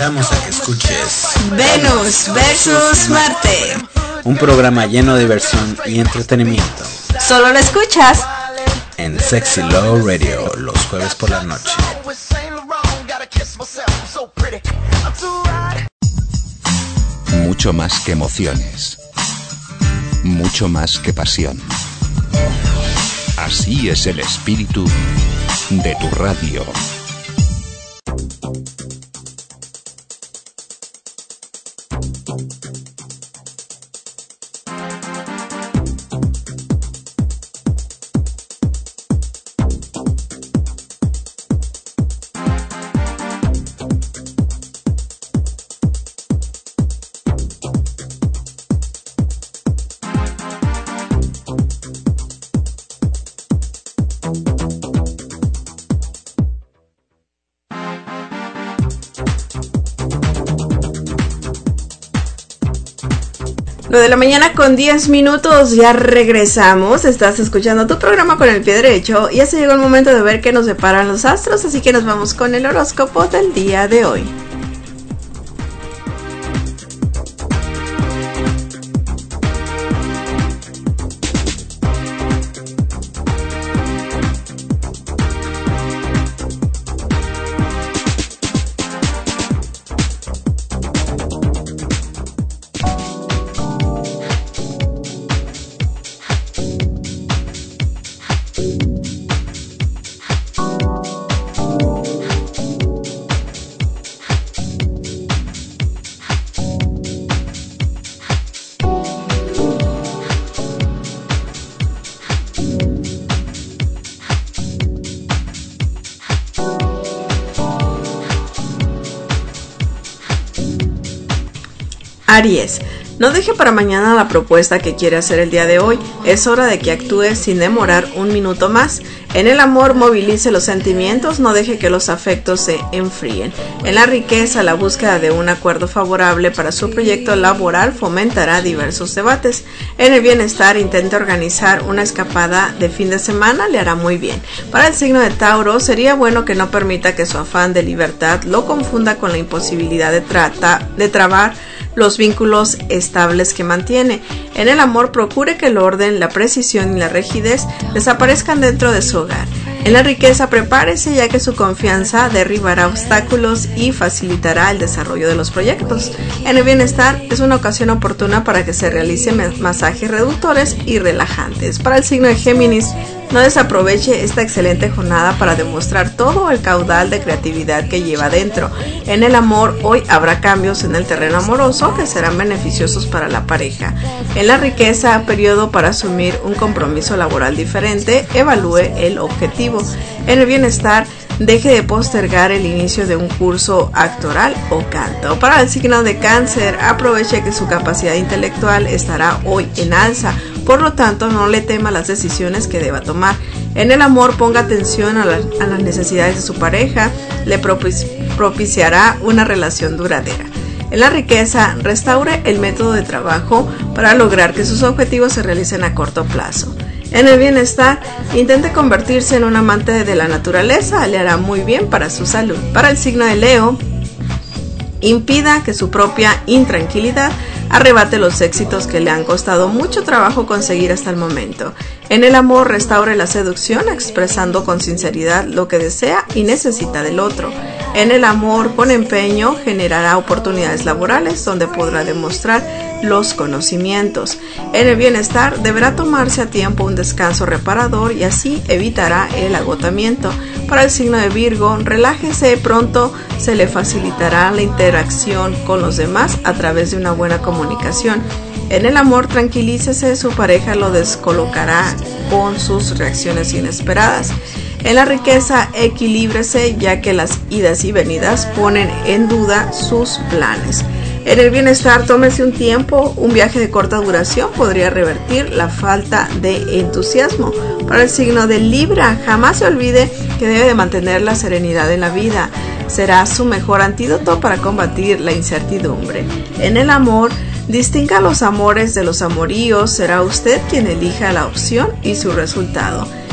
invitamos a que escuches Venus versus Marte. Un programa lleno de diversión y entretenimiento. Solo lo escuchas en Sexy Love Radio los jueves por la noche. Mucho más que emociones. Mucho más que pasión. Así es el espíritu de tu radio. nueve de la mañana con diez minutos, ya regresamos. Estás escuchando tu programa con el pie derecho y ya se llegó el momento de ver qué nos deparan los astros, así que nos vamos con el horóscopo del día de hoy. Aries, no deje para mañana la propuesta que quiere hacer el día de hoy. Es hora de que actúe sin demorar un minuto más. En el amor, movilice los sentimientos, no deje que los afectos se enfríen. En la riqueza, la búsqueda de un acuerdo favorable para su proyecto laboral fomentará diversos debates. En el bienestar, intente organizar una escapada de fin de semana, le hará muy bien. Para el signo de Tauro, sería bueno que no permita que su afán de libertad lo confunda con la imposibilidad de, trata, de trabar los vínculos estables que mantiene. En el amor, procure que el orden, la precisión y la rigidez desaparezcan dentro de su hogar. En la riqueza, prepárese, ya que su confianza derribará obstáculos y facilitará el desarrollo de los proyectos. En el bienestar, es una ocasión oportuna para que se realicen masajes reductores y relajantes. Para el signo de Géminis, no desaproveche esta excelente jornada para demostrar todo el caudal de creatividad que lleva dentro. En el amor, hoy habrá cambios en el terreno amoroso que serán beneficiosos para la pareja. En la riqueza, periodo para asumir un compromiso laboral diferente, evalúe el objetivo. En el bienestar, deje de postergar el inicio de un curso actoral o canto. Para el signo de Cáncer, aproveche que su capacidad intelectual estará hoy en alza, por lo tanto no le tema las decisiones que deba tomar. En el amor, ponga atención a, la, a las necesidades de su pareja, le propici- propiciará una relación duradera. En la riqueza, restaure el método de trabajo para lograr que sus objetivos se realicen a corto plazo. En el bienestar, intente convertirse en un amante de la naturaleza, le hará muy bien para su salud. Para el signo de Leo, impida que su propia intranquilidad arrebate los éxitos que le han costado mucho trabajo conseguir hasta el momento. En el amor, restaure la seducción expresando con sinceridad lo que desea y necesita del otro. En el amor, con empeño, generará oportunidades laborales donde podrá demostrar los conocimientos. En el bienestar, deberá tomarse a tiempo un descanso reparador y así evitará el agotamiento. Para el signo de Virgo, relájese, pronto se le facilitará la interacción con los demás a través de una buena comunicación. En el amor, tranquilícese, su pareja lo descolocará con sus reacciones inesperadas. En la riqueza, equilíbrese, ya que las idas y venidas ponen en duda sus planes. En el bienestar, tómese un tiempo, un viaje de corta duración podría revertir la falta de entusiasmo. Para el signo de Libra, jamás se olvide que debe de mantener la serenidad en la vida. Será su mejor antídoto para combatir la incertidumbre. En el amor, distinga los amores de los amoríos, será usted quien elija la opción y su resultado.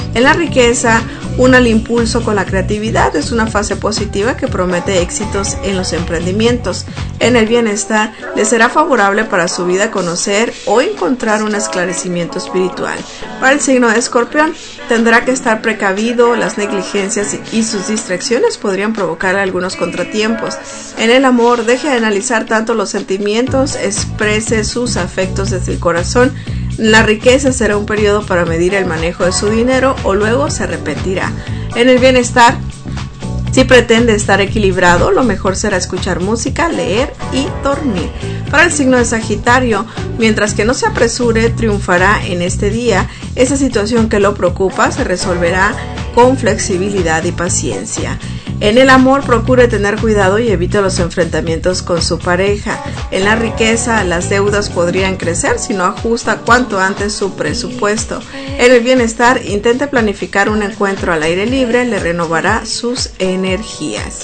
En la riqueza, una al impulso con la creatividad, es una fase positiva que promete éxitos en los emprendimientos. En el bienestar, le será favorable para su vida conocer o encontrar un esclarecimiento espiritual. Para el signo de Escorpión, tendrá que estar precavido, las negligencias y sus distracciones podrían provocar algunos contratiempos. En el amor, deje de analizar tanto los sentimientos, exprese sus afectos desde el corazón. La riqueza será un periodo para medir el manejo de su dinero o luego se arrepentirá. En el bienestar, si pretende estar equilibrado, lo mejor será escuchar música, leer y dormir. Para el signo de Sagitario, mientras que no se apresure, triunfará en este día. Esa situación que lo preocupa se resolverá con flexibilidad y paciencia. En el amor, procure tener cuidado y evite los enfrentamientos con su pareja. En la riqueza, las deudas podrían crecer si no ajusta cuanto antes su presupuesto. En el bienestar, intente planificar un encuentro al aire libre, le renovará sus energías.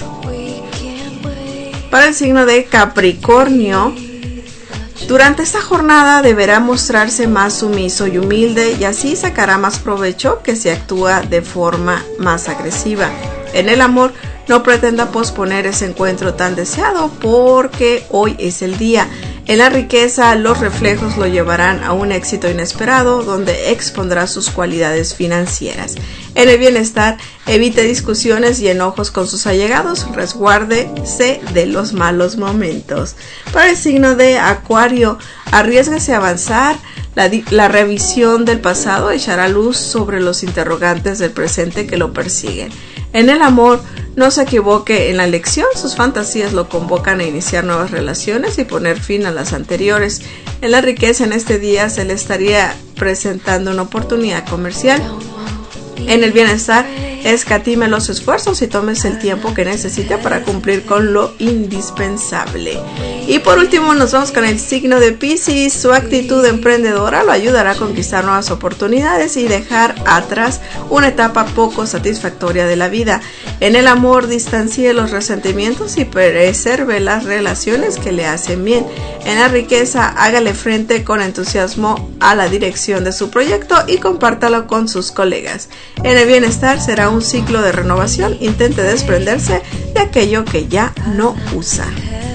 Para el signo de Capricornio, durante esta jornada deberá mostrarse más sumiso y humilde y así sacará más provecho que si actúa de forma más agresiva. En el amor, no pretenda posponer ese encuentro tan deseado porque hoy es el día. En la riqueza, los reflejos lo llevarán a un éxito inesperado donde expondrá sus cualidades financieras. En el bienestar, evite discusiones y enojos con sus allegados, resguárdese de los malos momentos. Para el signo de Acuario, arriésguese a avanzar. La, la revisión del pasado echará luz sobre los interrogantes del presente que lo persiguen. En el amor, no se equivoque en la elección, sus fantasías lo convocan a iniciar nuevas relaciones y poner fin a las anteriores. En la riqueza, en este día se le estaría presentando una oportunidad comercial. En el bienestar, escatime los esfuerzos y tómese el tiempo que necesite para cumplir con lo indispensable. Y por último nos vamos con el signo de Piscis. Su actitud emprendedora lo ayudará a conquistar nuevas oportunidades y dejar atrás una etapa poco satisfactoria de la vida. En el amor, distancie los resentimientos y preserve las relaciones que le hacen bien. En la riqueza, hágale frente con entusiasmo a la dirección de su proyecto y compártalo con sus colegas. En el bienestar, será un ciclo de renovación, intente desprenderse de aquello que ya no usa.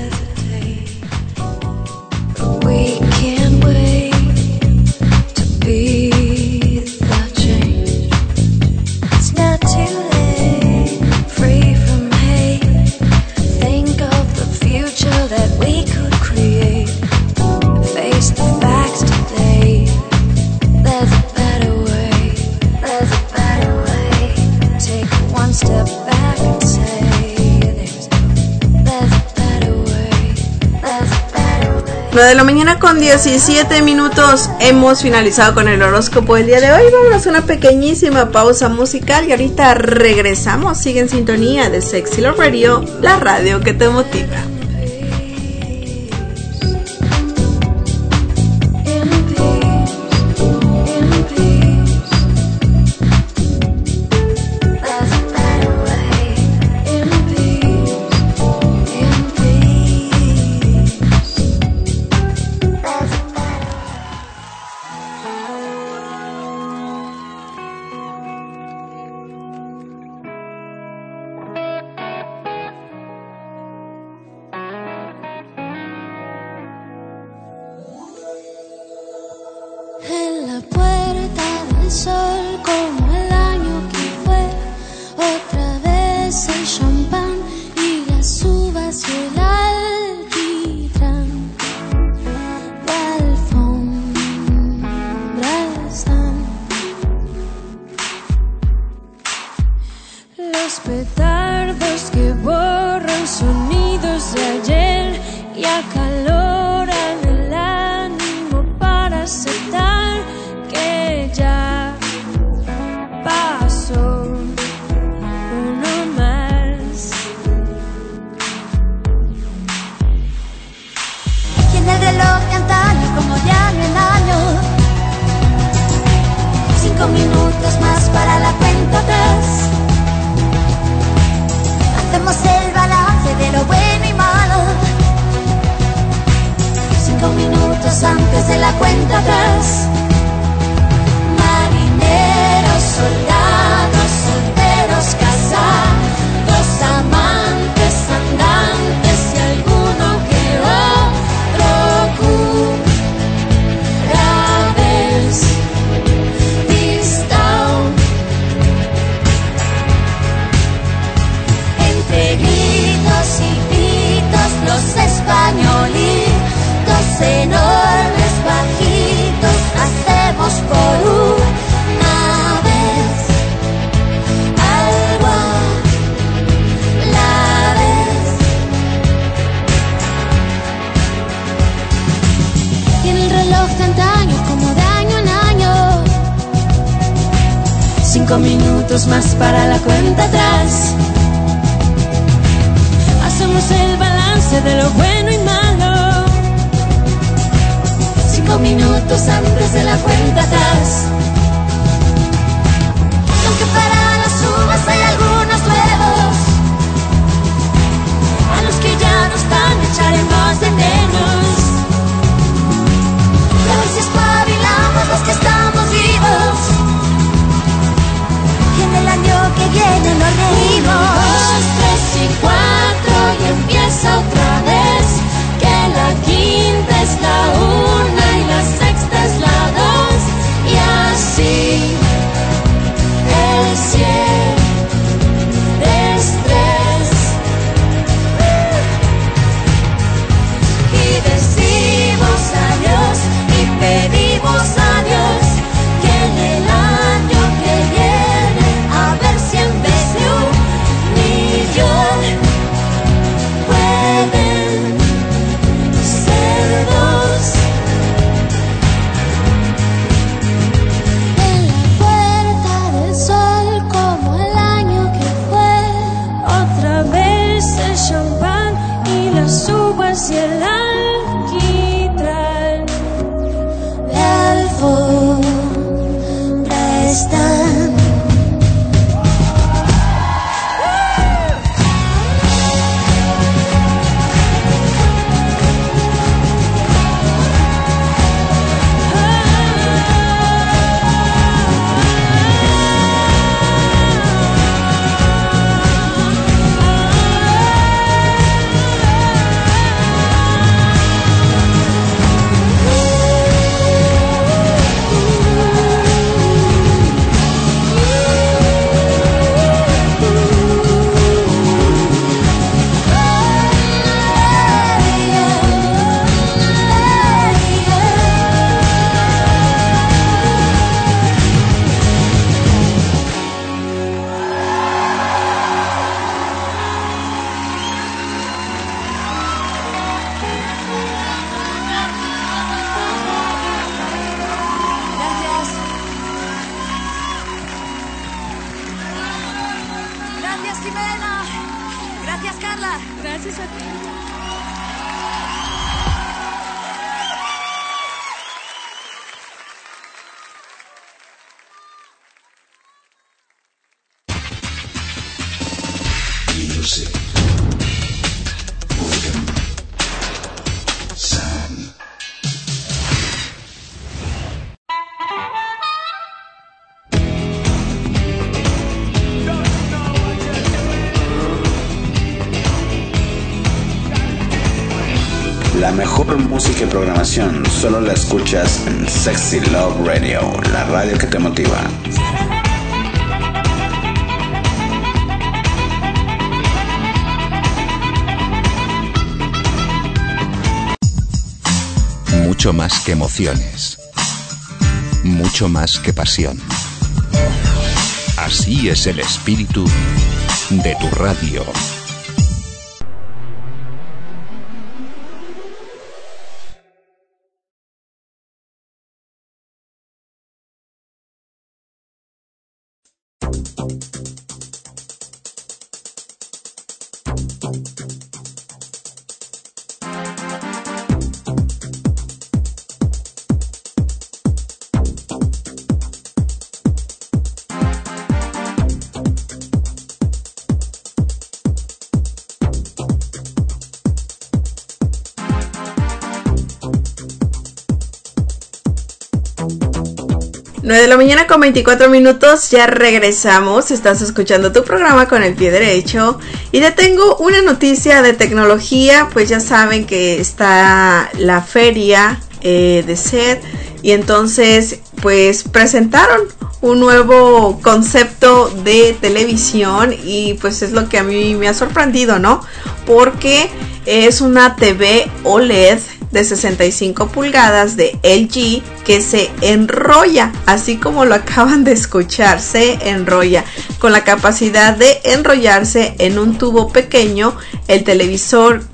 We can't wait to be the change. It's not too late, free from hate. Think of the future that we could create. Face the facts today. There's a better way. There's a better way. Take one step back and say there's, there's a better way. There's a better way. nueve de la mañana con diecisiete minutos. Hemos finalizado con el horóscopo del día de hoy. Vamos a una pequeñísima pausa musical y ahorita regresamos. Sigue en sintonía de Sexy Love Radio, la radio que te motiva. En la puerta del sol, como el año que fue, otra vez el champán y las uvas y el alquitrán. De alfombra están los petardos que borran sonidos de ayer y acaloran el ánimo para aceptar que ya pasó uno más. Y en el reloj de antaño, como ya no en año, cinco minutos más para la cuenta atrás. Hacemos el balance de lo bueno y malo, cinco minutos antes de la cuenta atrás. Marineros, soldados, reloj de antaño como de año en año. Cinco minutos más para la cuenta atrás. Hacemos el balance de lo bueno y malo. Cinco minutos antes de la cuenta atrás. Y aunque para las uvas hay algunos huevos, A los que ya no están echaremos de menos. y a ver si espabilamos los que estamos vivos, y en el año que viene nos reímos. Dos, tres y cuatro y empieza otra vez. Que la quinta es la una y la sexta es la dos. Y así el siete es tres. Y decimos adiós y pedimos adiós. Que en el año que viene a ver si en vez de un millón pueden ser dos. En la puerta del sol como el año que fue, Otra vez el champán y las uvas y el alquitrán. la alfombra están. Gracias, Jimena. Gracias, Carla. Gracias a ti. Music. Organ. Sound. La mejor música y programación solo la escuchas en Sexy Love Radio, la radio que te motiva. Mucho más que emociones. Mucho más que pasión. Así es el espíritu de tu radio. nueve de la mañana con veinticuatro minutos, ya regresamos. Estás escuchando tu programa con el pie derecho y te tengo una noticia de tecnología. Pues ya saben que está la feria eh, de S E D y entonces pues presentaron un nuevo concepto de televisión y pues es lo que a mí me ha sorprendido, ¿no? Porque es una T V O L E D de sesenta y cinco pulgadas de L G que se enrolla, así como lo acaban de escuchar, se enrolla con la capacidad de enrollarse en un tubo pequeño. El televisor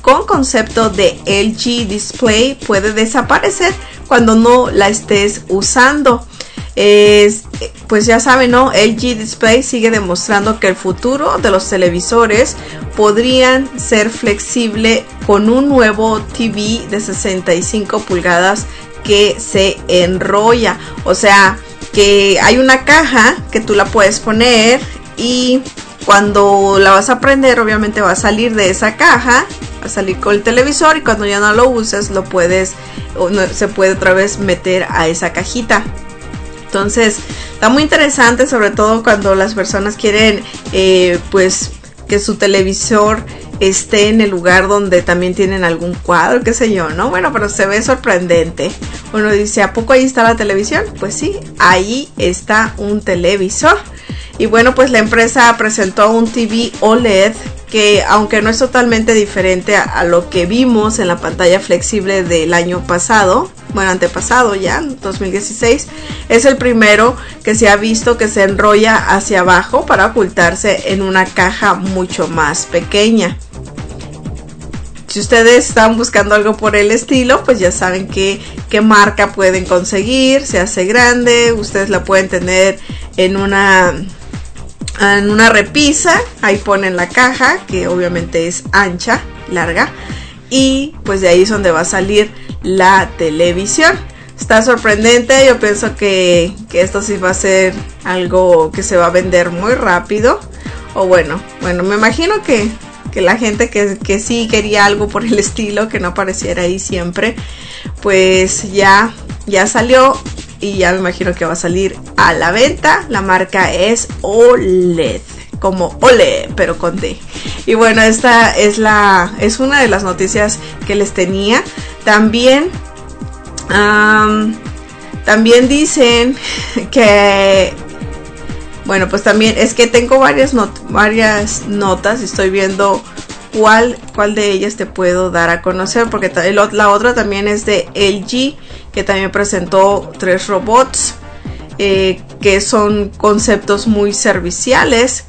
con concepto de L G Display puede desaparecer cuando no la estés usando. Es, pues ya saben, ¿no? L G Display sigue demostrando que el futuro de los televisores podrían ser flexible con un nuevo T V de sesenta y cinco pulgadas que se enrolla. O sea, que hay una caja que tú la puedes poner y cuando la vas a prender, obviamente va a salir de esa caja, va a salir con el televisor, y cuando ya no lo uses, lo puedes, se puede otra vez meter a esa cajita. Entonces está muy interesante, sobre todo cuando las personas quieren eh, pues que su televisor esté en el lugar donde también tienen algún cuadro, qué sé yo, ¿no? Bueno, pero se ve sorprendente. Uno dice, ¿a poco ahí está la televisión? Pues sí, ahí está un televisor. Y bueno, pues la empresa presentó un T V O L E D que, aunque no es totalmente diferente a, a lo que vimos en la pantalla flexible del año pasado, bueno, antepasado ya, dos mil dieciséis, es el primero que se ha visto que se enrolla hacia abajo para ocultarse en una caja mucho más pequeña. Si ustedes están buscando algo por el estilo, pues ya saben qué, qué marca pueden conseguir. Se hace grande, ustedes la pueden tener en una... en una repisa, ahí ponen la caja, que obviamente es ancha, larga, y pues de ahí es donde va a salir la televisión. Está sorprendente, yo pienso que, que esto sí va a ser algo que se va a vender muy rápido, o bueno, bueno, me imagino que, que la gente que, que sí quería algo por el estilo, que no apareciera ahí siempre, pues ya, ya salió. Y ya me imagino que va a salir a la venta. La marca es O L E D, como Ole, pero con D. Y bueno, esta es la es una de las noticias que les tenía. También um, también dicen que, bueno, pues también es que tengo varias not varias notas. Estoy viendo cuál cuál de ellas te puedo dar a conocer, porque la otra también es de L G, que también presentó tres robots eh, que son conceptos muy serviciales.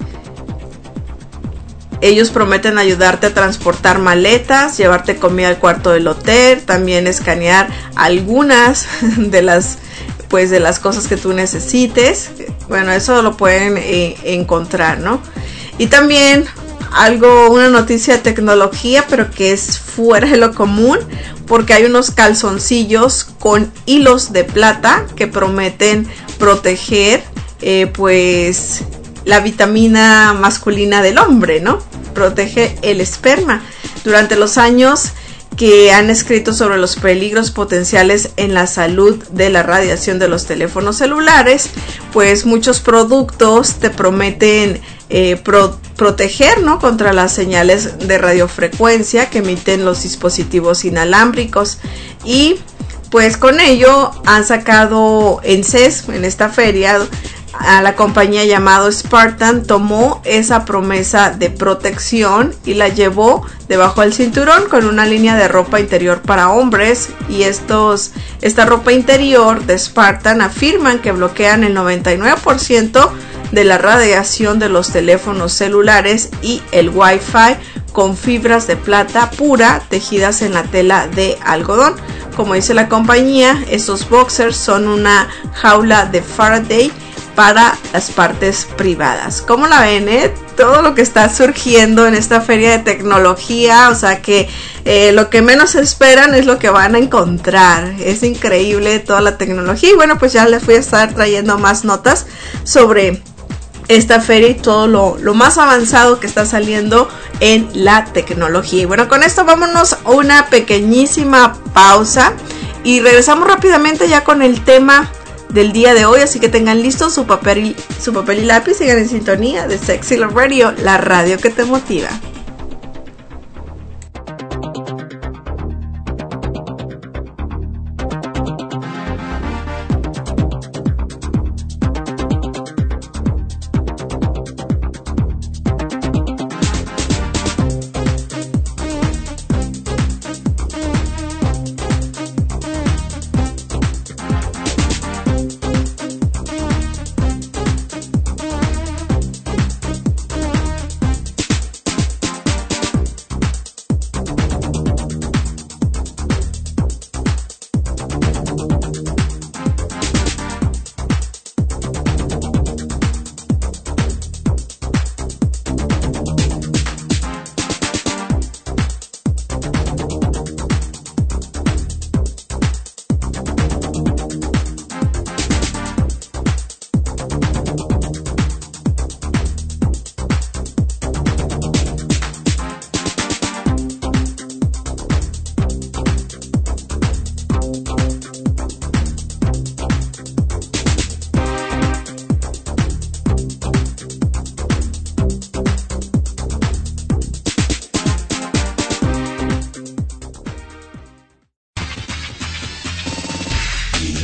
Ellos prometen ayudarte a transportar maletas, llevarte comida al cuarto del hotel, también escanear algunas de las pues de las cosas que tú necesites. Bueno, eso lo pueden eh, encontrar, ¿no? Y también algo, una noticia de tecnología, pero que es fuera de lo común, porque hay unos calzoncillos con hilos de plata que prometen proteger eh, pues la vitamina masculina del hombre, ¿no? Protege el esperma. Durante los años que han escrito sobre los peligros potenciales en la salud de la radiación de los teléfonos celulares, pues muchos productos te prometen eh, pro proteger, ¿no?, contra las señales de radiofrecuencia que emiten los dispositivos inalámbricos. Y pues con ello han sacado en C E S, en esta feria, a la compañía llamado Spartan tomó esa promesa de protección y la llevó debajo del cinturón con una línea de ropa interior para hombres. Y estos, esta ropa interior de Spartan afirman que bloquean el noventa y nueve por ciento de la radiación de los teléfonos celulares y el Wi-Fi, con fibras de plata pura tejidas en la tela de algodón. Como dice la compañía, estos boxers son una jaula de Faraday para las partes privadas. ¿Cómo la ven, eh? Todo lo que está surgiendo en esta feria de tecnología, o sea que eh, lo que menos esperan es lo que van a encontrar. Es increíble toda la tecnología. Y bueno, pues ya les voy a estar trayendo más notas sobre esta feria y todo lo, lo más avanzado que está saliendo en la tecnología. Y bueno, con esto vámonos a una pequeñísima pausa y regresamos rápidamente ya con el tema del día de hoy, así que tengan listo su papel y, su papel y lápiz, sigan en sintonía de Sexy Love Radio, la radio que te motiva.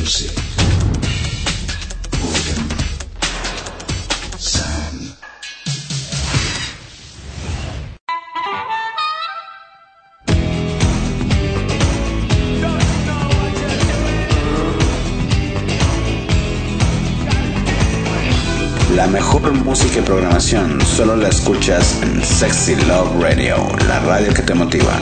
music. Organ. Sound. La mejor música y programación solo la escuchas en Sexy Love Radio, la radio que te motiva.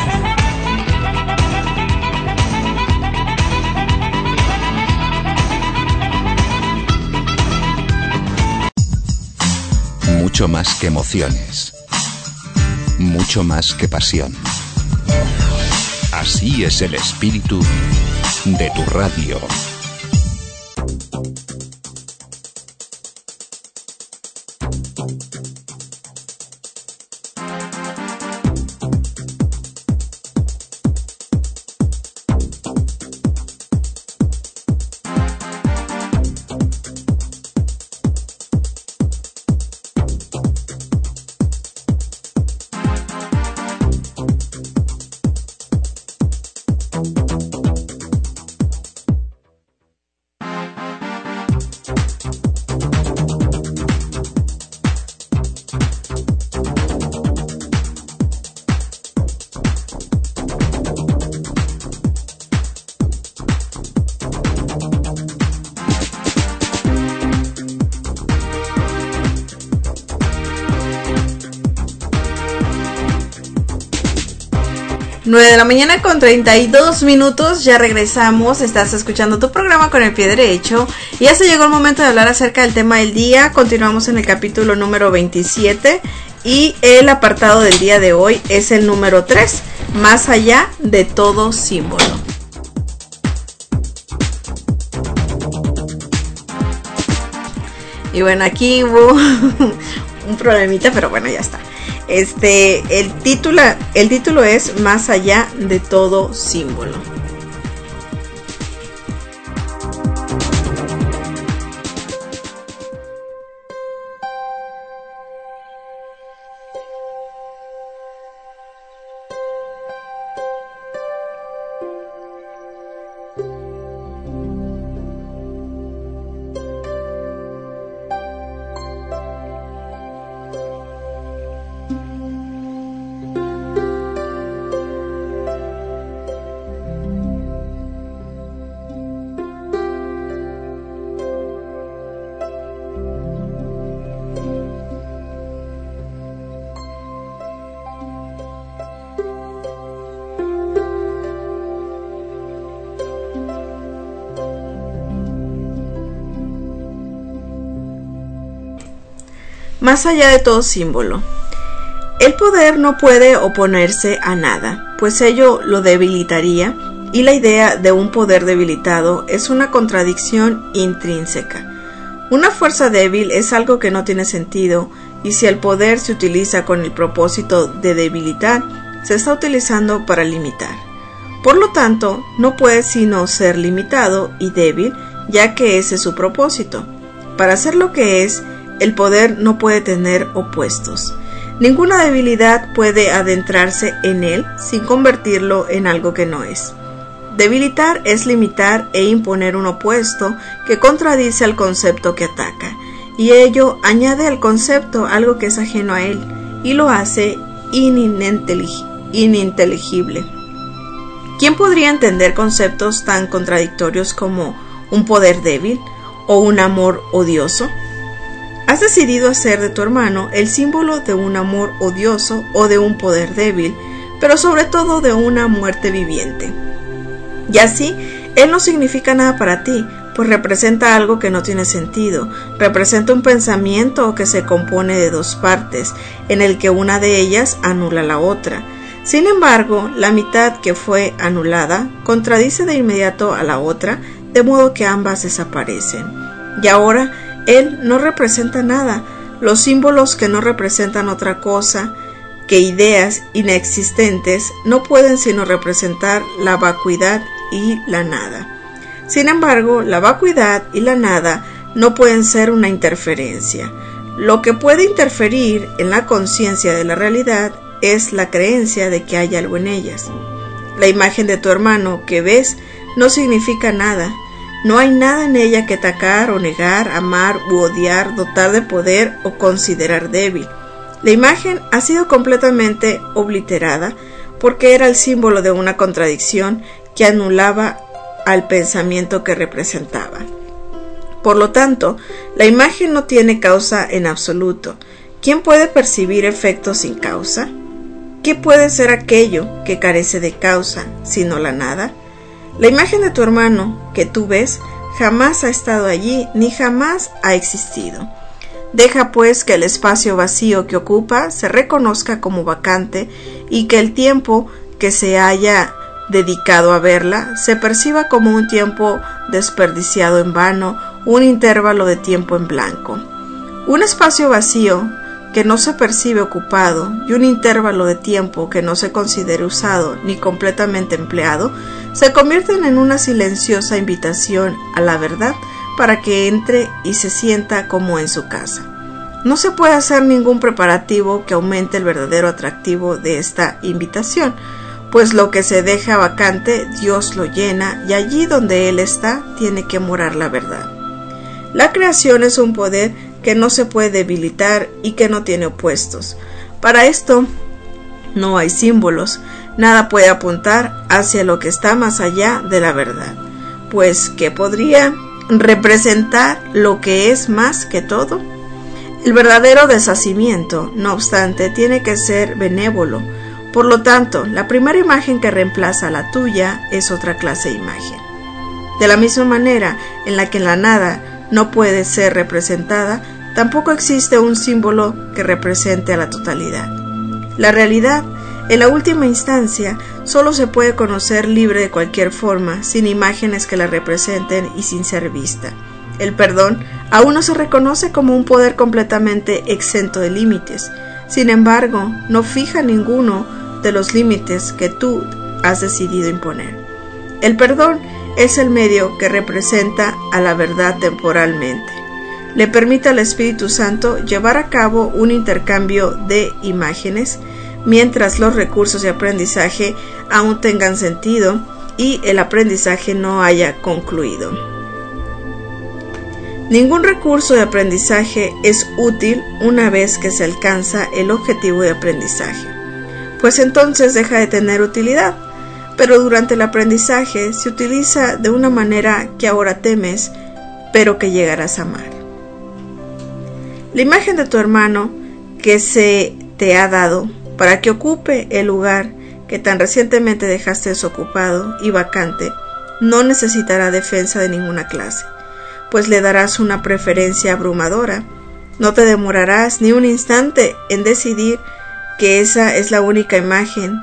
Mucho más que emociones. Mucho más que pasión. Así es el espíritu de tu radio. nueve de la mañana con treinta y dos minutos, ya regresamos, estás escuchando tu programa con el pie derecho y ya se llegó el momento de hablar acerca del tema del día. Continuamos en el capítulo número veintisiete y el apartado del día de hoy es el número tres, más allá de todo símbolo. Y bueno, aquí hubo un problemita, pero bueno, ya está. Este, el título, el título es Más allá de todo símbolo. Más allá de todo símbolo. El poder no puede oponerse a nada, pues ello lo debilitaría, y la idea de un poder debilitado es una contradicción intrínseca. Una fuerza débil es algo que no tiene sentido, y si el poder se utiliza con el propósito de debilitar, se está utilizando para limitar. Por lo tanto, no puede sino ser limitado y débil, ya que ese es su propósito. Para ser lo que es, el poder no puede tener opuestos. Ninguna debilidad puede adentrarse en él sin convertirlo en algo que no es. Debilitar es limitar e imponer un opuesto que contradice al concepto que ataca, y ello añade al concepto algo que es ajeno a él, y lo hace ininteligible. ¿Quién podría entender conceptos tan contradictorios como un poder débil o un amor odioso? Has decidido hacer de tu hermano el símbolo de un amor odioso o de un poder débil, pero sobre todo de una muerte viviente. Y así, él no significa nada para ti, pues representa algo que no tiene sentido, representa un pensamiento que se compone de dos partes, en el que una de ellas anula la otra. Sin embargo, la mitad que fue anulada contradice de inmediato a la otra, de modo que ambas desaparecen. Y ahora, él no representa nada. Los símbolos que no representan otra cosa que ideas inexistentes no pueden sino representar la vacuidad y la nada. Sin embargo, la vacuidad y la nada no pueden ser una interferencia. Lo que puede interferir en la conciencia de la realidad es la creencia de que hay algo en ellas. La imagen de tu hermano que ves no significa nada. No hay nada en ella que atacar o negar, amar u odiar, dotar de poder o considerar débil. La imagen ha sido completamente obliterada porque era el símbolo de una contradicción que anulaba al pensamiento que representaba. Por lo tanto, la imagen no tiene causa en absoluto. ¿Quién puede percibir efectos sin causa? ¿Qué puede ser aquello que carece de causa, sino la nada? La imagen de tu hermano que tú ves jamás ha estado allí ni jamás ha existido. Deja pues que el espacio vacío que ocupa se reconozca como vacante y que el tiempo que se haya dedicado a verla se perciba como un tiempo desperdiciado en vano, un intervalo de tiempo en blanco. Un espacio vacío que no se percibe ocupado y un intervalo de tiempo que no se considere usado ni completamente empleado se convierten en una silenciosa invitación a la verdad para que entre y se sienta como en su casa. No se puede hacer ningún preparativo que aumente el verdadero atractivo de esta invitación, pues lo que se deja vacante Dios lo llena y allí donde Él está tiene que morar la verdad. La creación es un poder que no se puede debilitar y que no tiene opuestos. Para esto no hay símbolos, nada puede apuntar hacia lo que está más allá de la verdad, pues ¿qué podría representar lo que es más que todo? El verdadero deshacimiento, no obstante, tiene que ser benévolo. Por lo tanto, la primera imagen que reemplaza a la tuya es otra clase de imagen. De la misma manera en la que la nada no puede ser representada, tampoco existe un símbolo que represente a la totalidad. La realidad, en la última instancia, solo se puede conocer libre de cualquier forma, sin imágenes que la representen y sin ser vista. El perdón aún no se reconoce como un poder completamente exento de límites. Sin embargo, no fija ninguno de los límites que tú has decidido imponer. El perdón es el medio que representa a la verdad temporalmente. Le permite al Espíritu Santo llevar a cabo un intercambio de imágenes mientras los recursos de aprendizaje aún tengan sentido y el aprendizaje no haya concluido. Ningún recurso de aprendizaje es útil una vez que se alcanza el objetivo de aprendizaje, pues entonces deja de tener utilidad, pero durante el aprendizaje se utiliza de una manera que ahora temes, pero que llegarás a amar. La imagen de tu hermano que se te ha dado para que ocupe el lugar que tan recientemente dejaste desocupado y vacante no necesitará defensa de ninguna clase, pues le darás una preferencia abrumadora. No te demorarás ni un instante en decidir que esa es la única imagen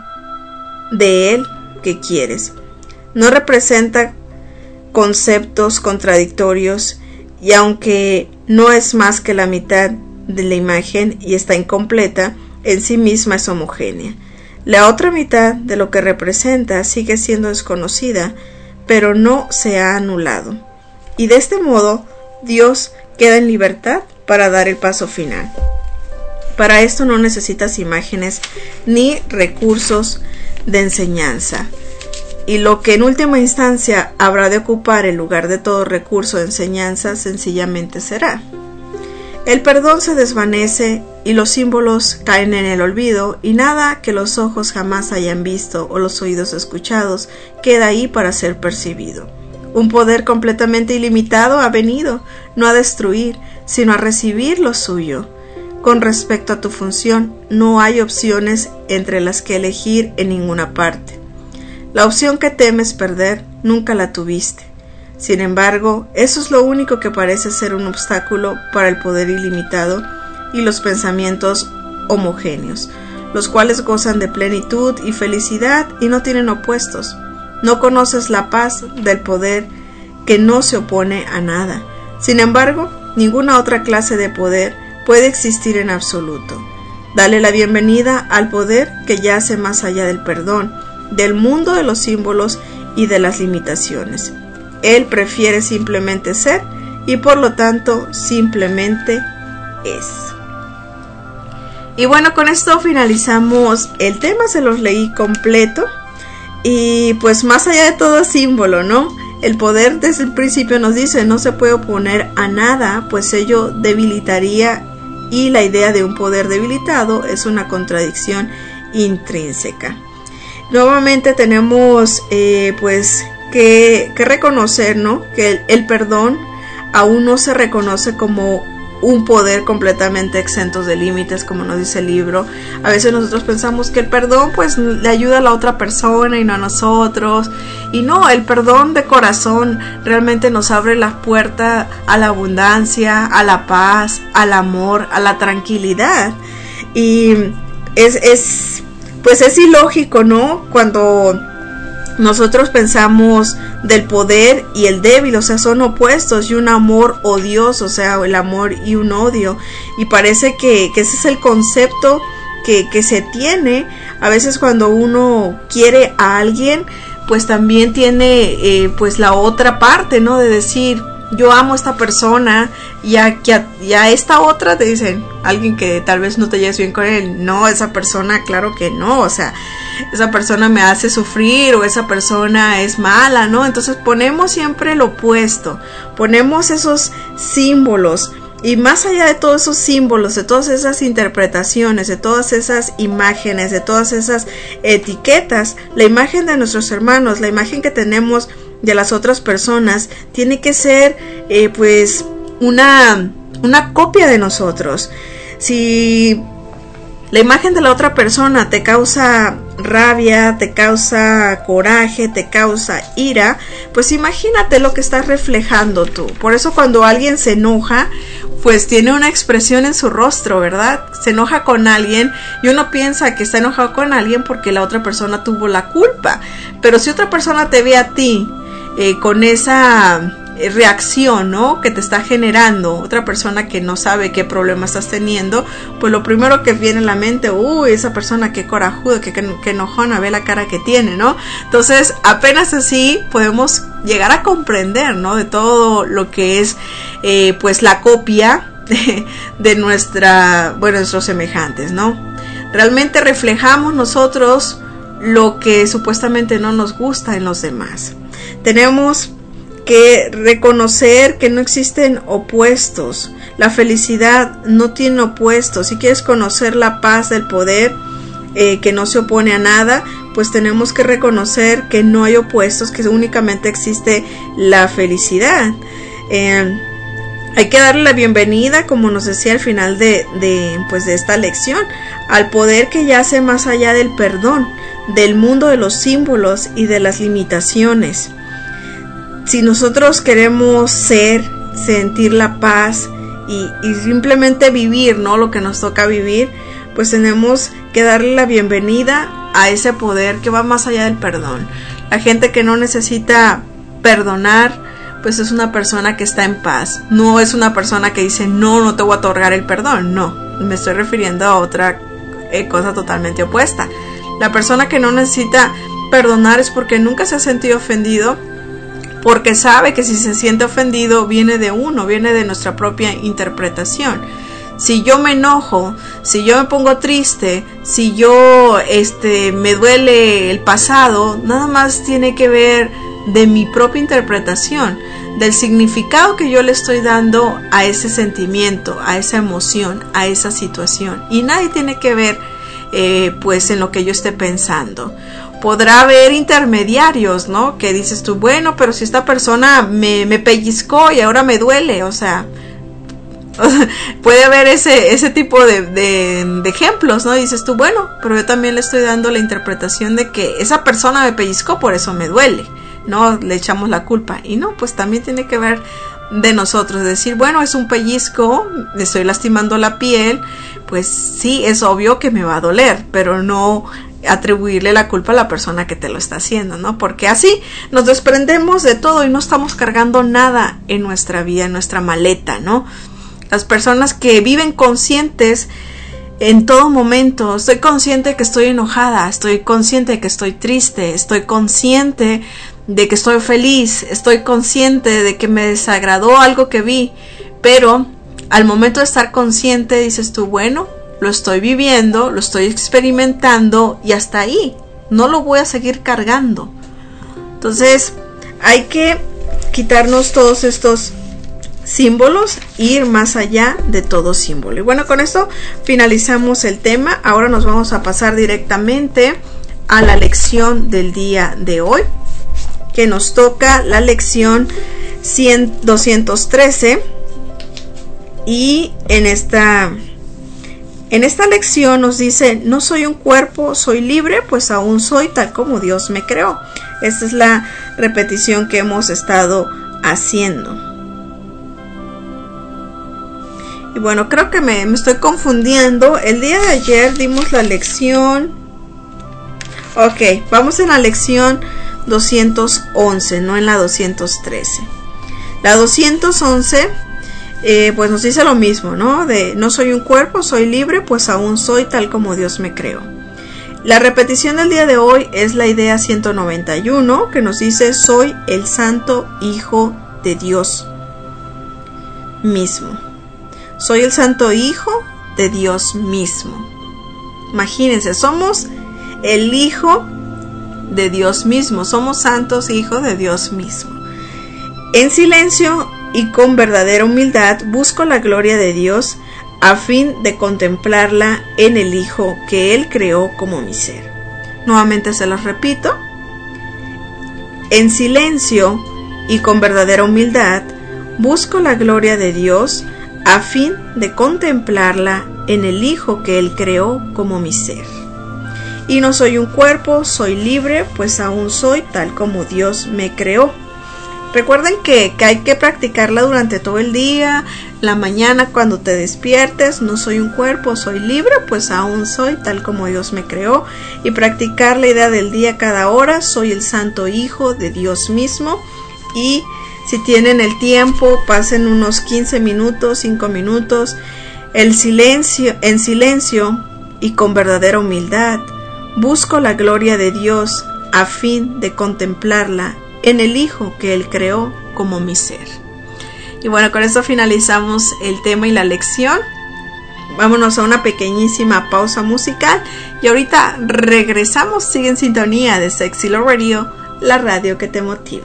de él que quieres. No representa conceptos contradictorios y aunque no es más que la mitad de la imagen y está incompleta, en sí misma es homogénea. La otra mitad de lo que representa sigue siendo desconocida, pero no se ha anulado. Y de este modo, Dios queda en libertad para dar el paso final. Para esto no necesitas imágenes ni recursos de enseñanza. Y lo que en última instancia habrá de ocupar el lugar de todo recurso de enseñanza sencillamente será. El perdón se desvanece y los símbolos caen en el olvido y nada que los ojos jamás hayan visto o los oídos escuchados queda ahí para ser percibido. Un poder completamente ilimitado ha venido, no a destruir, sino a recibir lo suyo. Con respecto a tu función, no hay opciones entre las que elegir en ninguna parte. La opción que temes perder, nunca la tuviste. Sin embargo, eso es lo único que parece ser un obstáculo para el poder ilimitado y los pensamientos homogéneos, los cuales gozan de plenitud y felicidad y no tienen opuestos. No conoces la paz del poder que no se opone a nada. Sin embargo, ninguna otra clase de poder puede existir en absoluto. Dale la bienvenida al poder que yace más allá del perdón, del mundo de los símbolos y de las limitaciones. Él prefiere simplemente ser y por lo tanto simplemente es. Y bueno, con esto finalizamos el tema, se los leí completo. Y pues más allá de todo símbolo, ¿no? el poder desde el principio nos dice, no se puede oponer a nada, pues ello debilitaría, y la idea de un poder debilitado es una contradicción intrínseca. Nuevamente tenemos eh, pues que, que reconocer, ¿no?, que el, el perdón aún no se reconoce como un poder completamente exento de límites, como nos dice el libro. A veces nosotros pensamos que el perdón pues le ayuda a la otra persona y no a nosotros, y no, el perdón de corazón realmente nos abre la puerta a la abundancia, a la paz, al amor, a la tranquilidad. Y es, es pues es ilógico, ¿no?, cuando nosotros pensamos del poder y el débil, o sea, son opuestos, y un amor odioso, o sea, el amor y un odio, y parece que, que ese es el concepto que, que se tiene. A veces cuando uno quiere a alguien, pues también tiene eh, pues la otra parte, ¿no?, de decir, yo amo a esta persona, y a, y, a, y a esta otra te dicen, alguien que tal vez no te lleves bien con él, no, esa persona, claro que no, o sea, esa persona me hace sufrir, o esa persona es mala, ¿no? Entonces ponemos siempre lo opuesto, ponemos esos símbolos, y más allá de todos esos símbolos, de todas esas interpretaciones, de todas esas imágenes, de todas esas etiquetas, la imagen de nuestros hermanos, la imagen que tenemos de las otras personas, tiene que ser eh, pues una, una copia de nosotros. Si la imagen de la otra persona te causa rabia, te causa coraje, te causa ira, pues imagínate lo que estás reflejando tú. Por eso cuando alguien se enoja, pues tiene una expresión en su rostro, ¿verdad? Se enoja con alguien y uno piensa que está enojado con alguien porque la otra persona tuvo la culpa. Pero si otra persona te ve a ti eh, con esa reacción, ¿no?, que te está generando otra persona que no sabe qué problema estás teniendo, pues lo primero que viene a la mente, uy, esa persona qué corajuda, qué, qué, qué enojona, ve la cara que tiene, ¿no? Entonces apenas así podemos llegar a comprender, ¿no?, de todo lo que es eh, pues la copia de, de nuestra, bueno, nuestros semejantes, ¿no? Realmente reflejamos nosotros lo que supuestamente no nos gusta en los demás. Tenemos que reconocer que no existen opuestos. La felicidad no tiene opuestos. Si quieres conocer la paz del poder eh, que no se opone a nada, pues tenemos que reconocer que no hay opuestos, que únicamente existe la felicidad. Eh, hay que darle la bienvenida, como nos decía al final de, de, pues de esta lección, al poder que yace más allá del perdón, del mundo de los símbolos y de las limitaciones. Si nosotros queremos ser, sentir la paz y, y simplemente vivir, ¿no?, lo que nos toca vivir, pues tenemos que darle la bienvenida a ese poder que va más allá del perdón. La gente que no necesita perdonar, pues es una persona que está en paz. No es una persona que dice, no, no te voy a otorgar el perdón. No, me estoy refiriendo a otra eh, cosa totalmente opuesta. La persona que no necesita perdonar es porque nunca se ha sentido ofendido, porque sabe que si se siente ofendido viene de uno, viene de nuestra propia interpretación. Si yo me enojo, si yo me pongo triste, si yo este me duele el pasado, nada más tiene que ver de mi propia interpretación, del significado que yo le estoy dando a ese sentimiento, a esa emoción, a esa situación, y nadie tiene que ver eh, pues en lo que yo esté pensando. Podrá haber intermediarios, ¿no?, que dices tú, bueno, pero si esta persona me, me pellizcó y ahora me duele, o sea, puede haber ese, ese tipo de, de, de ejemplos, ¿no? Y dices tú, bueno, pero yo también le estoy dando la interpretación de que esa persona me pellizcó, por eso me duele, ¿no? Le echamos la culpa. Y no, pues también tiene que ver de nosotros, decir, bueno, es un pellizco, le estoy lastimando la piel, pues sí, es obvio que me va a doler, pero no atribuirle la culpa a la persona que te lo está haciendo, ¿no? Porque así nos desprendemos de todo y no estamos cargando nada en nuestra vida, en nuestra maleta, ¿no? Las personas que viven conscientes en todo momento, estoy consciente que estoy enojada, estoy consciente de que estoy triste, estoy consciente de que estoy feliz, estoy consciente de que me desagradó algo que vi, pero al momento de estar consciente dices tú, bueno, lo estoy viviendo, lo estoy experimentando y hasta ahí, no lo voy a seguir cargando. Entonces hay que quitarnos todos estos símbolos, ir más allá de todo símbolo. Y bueno, con esto finalizamos el tema. Ahora nos vamos a pasar directamente a la lección del día de hoy, que nos toca la lección cien, doscientos trece. Y en esta en esta lección nos dice: no soy un cuerpo, soy libre, pues aún soy tal como Dios me creó. Esta es la repetición que hemos estado haciendo. Y bueno, creo que me, me estoy confundiendo. El día de ayer dimos la lección... Ok, vamos en la lección doscientos once, no en la doscientos trece. La doscientos once, eh, pues nos dice lo mismo, ¿no? De no soy un cuerpo, soy libre, pues aún soy tal como Dios me creó. La repetición del día de hoy es la idea ciento noventa y uno, que nos dice: soy el santo Hijo de Dios mismo. Soy el santo Hijo de Dios mismo. Imagínense, somos el Hijo de Dios mismo. Somos santos hijos de Dios mismo. En silencio y con verdadera humildad busco la gloria de Dios a fin de contemplarla en el Hijo que Él creó como mi ser. Nuevamente se los repito. En silencio y con verdadera humildad busco la gloria de Dios a fin de contemplarla en el Hijo que Él creó como mi ser. Y no soy un cuerpo, soy libre, pues aún soy tal como Dios me creó. Recuerden que, que hay que practicarla durante todo el día, la mañana cuando te despiertes. No soy un cuerpo, soy libre, pues aún soy tal como Dios me creó. Y practicar la idea del día cada hora: soy el santo Hijo de Dios mismo. Y si tienen el tiempo, pasen unos quince minutos, cinco minutos, el silencio, en silencio y con verdadera humildad. Busco la gloria de Dios a fin de contemplarla en el Hijo que Él creó como mi ser. Y bueno, con esto finalizamos el tema y la lección. Vámonos a una pequeñísima pausa musical y ahorita regresamos. Sigue en sintonía de Sexy Love Radio, la radio que te motiva.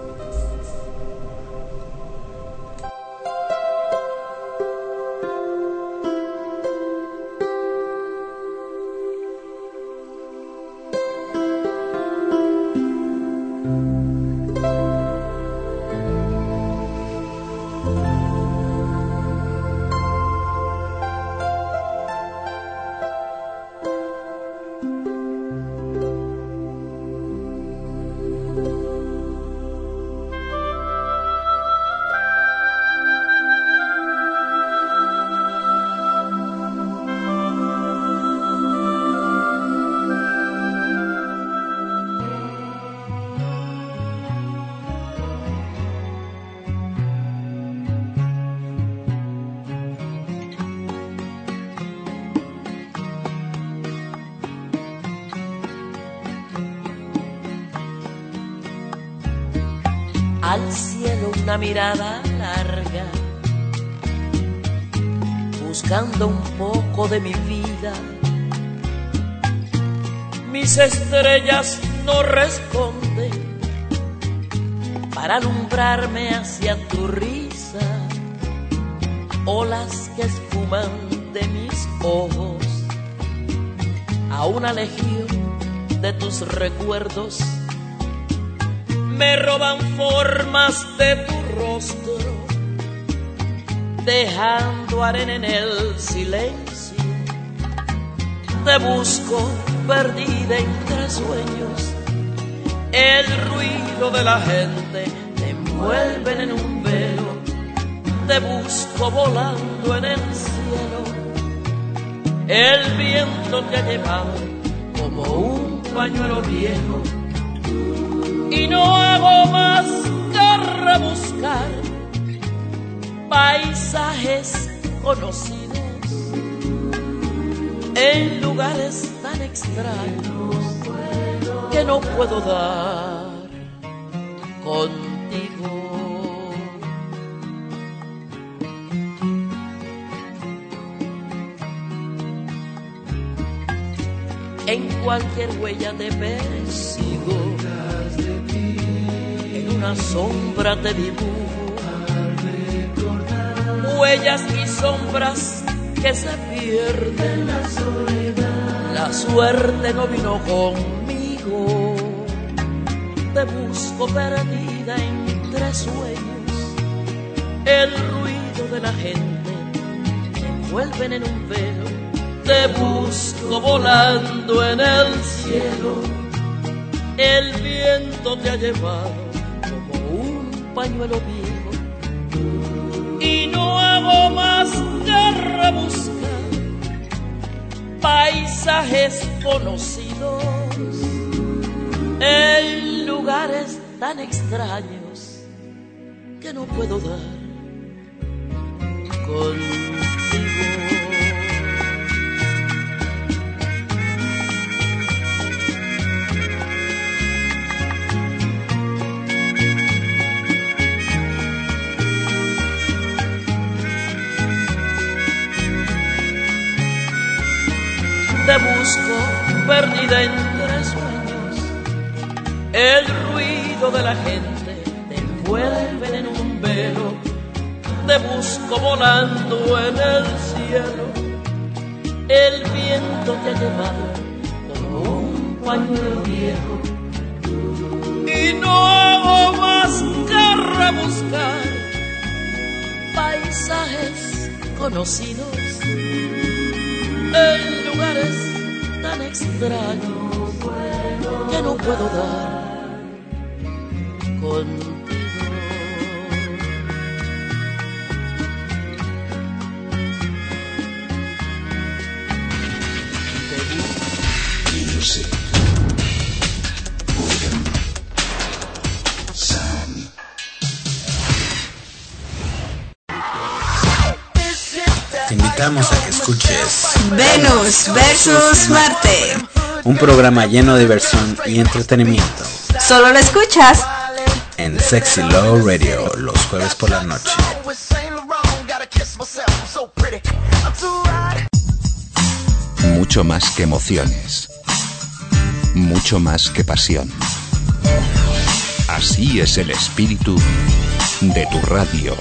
Al cielo una mirada larga, buscando un poco de mi vida. Mis estrellas no responden para alumbrarme hacia tu risa. Olas que esfuman de mis ojos a una legión de tus recuerdos. Me roban formas de tu rostro, dejando arena en el silencio. Te busco perdida entre sueños. El ruido de la gente te envuelve en un velo. Te busco volando en el cielo. El viento te ha llevado como un pañuelo viejo. Y no hago más que rebuscar paisajes conocidos en lugares tan extraños que no puedo dar contigo. En cualquier huella te persigo, en una sombra te dibujo, huellas y sombras que se pierden. La soledad, la suerte no vino conmigo. Te busco perdida entre sueños, el ruido de la gente te envuelven en un velo. Te busco volando en el cielo, el viento te ha llevado como un pañuelo viejo. Y no hago más que rebuscar paisajes conocidos en lugares tan extraños que no puedo dar contigo. Te busco perdida entre sueños, el ruido de la gente te envuelve en un velo. Te busco volando en el cielo, el viento te ha llevado como un pañuelo viejo. Y no hago más que rebuscar paisajes conocidos en lugares tan extraños que no puedo dar contigo. Music. Rhythm. Sound. Te invitamos a que escuches Venus versus Marte. un programa lleno de diversión y entretenimiento Solo lo escuchas en Sexy Love Radio los jueves por la noche. Mucho más que emociones. Mucho más que pasión. Así es el espíritu de tu radio.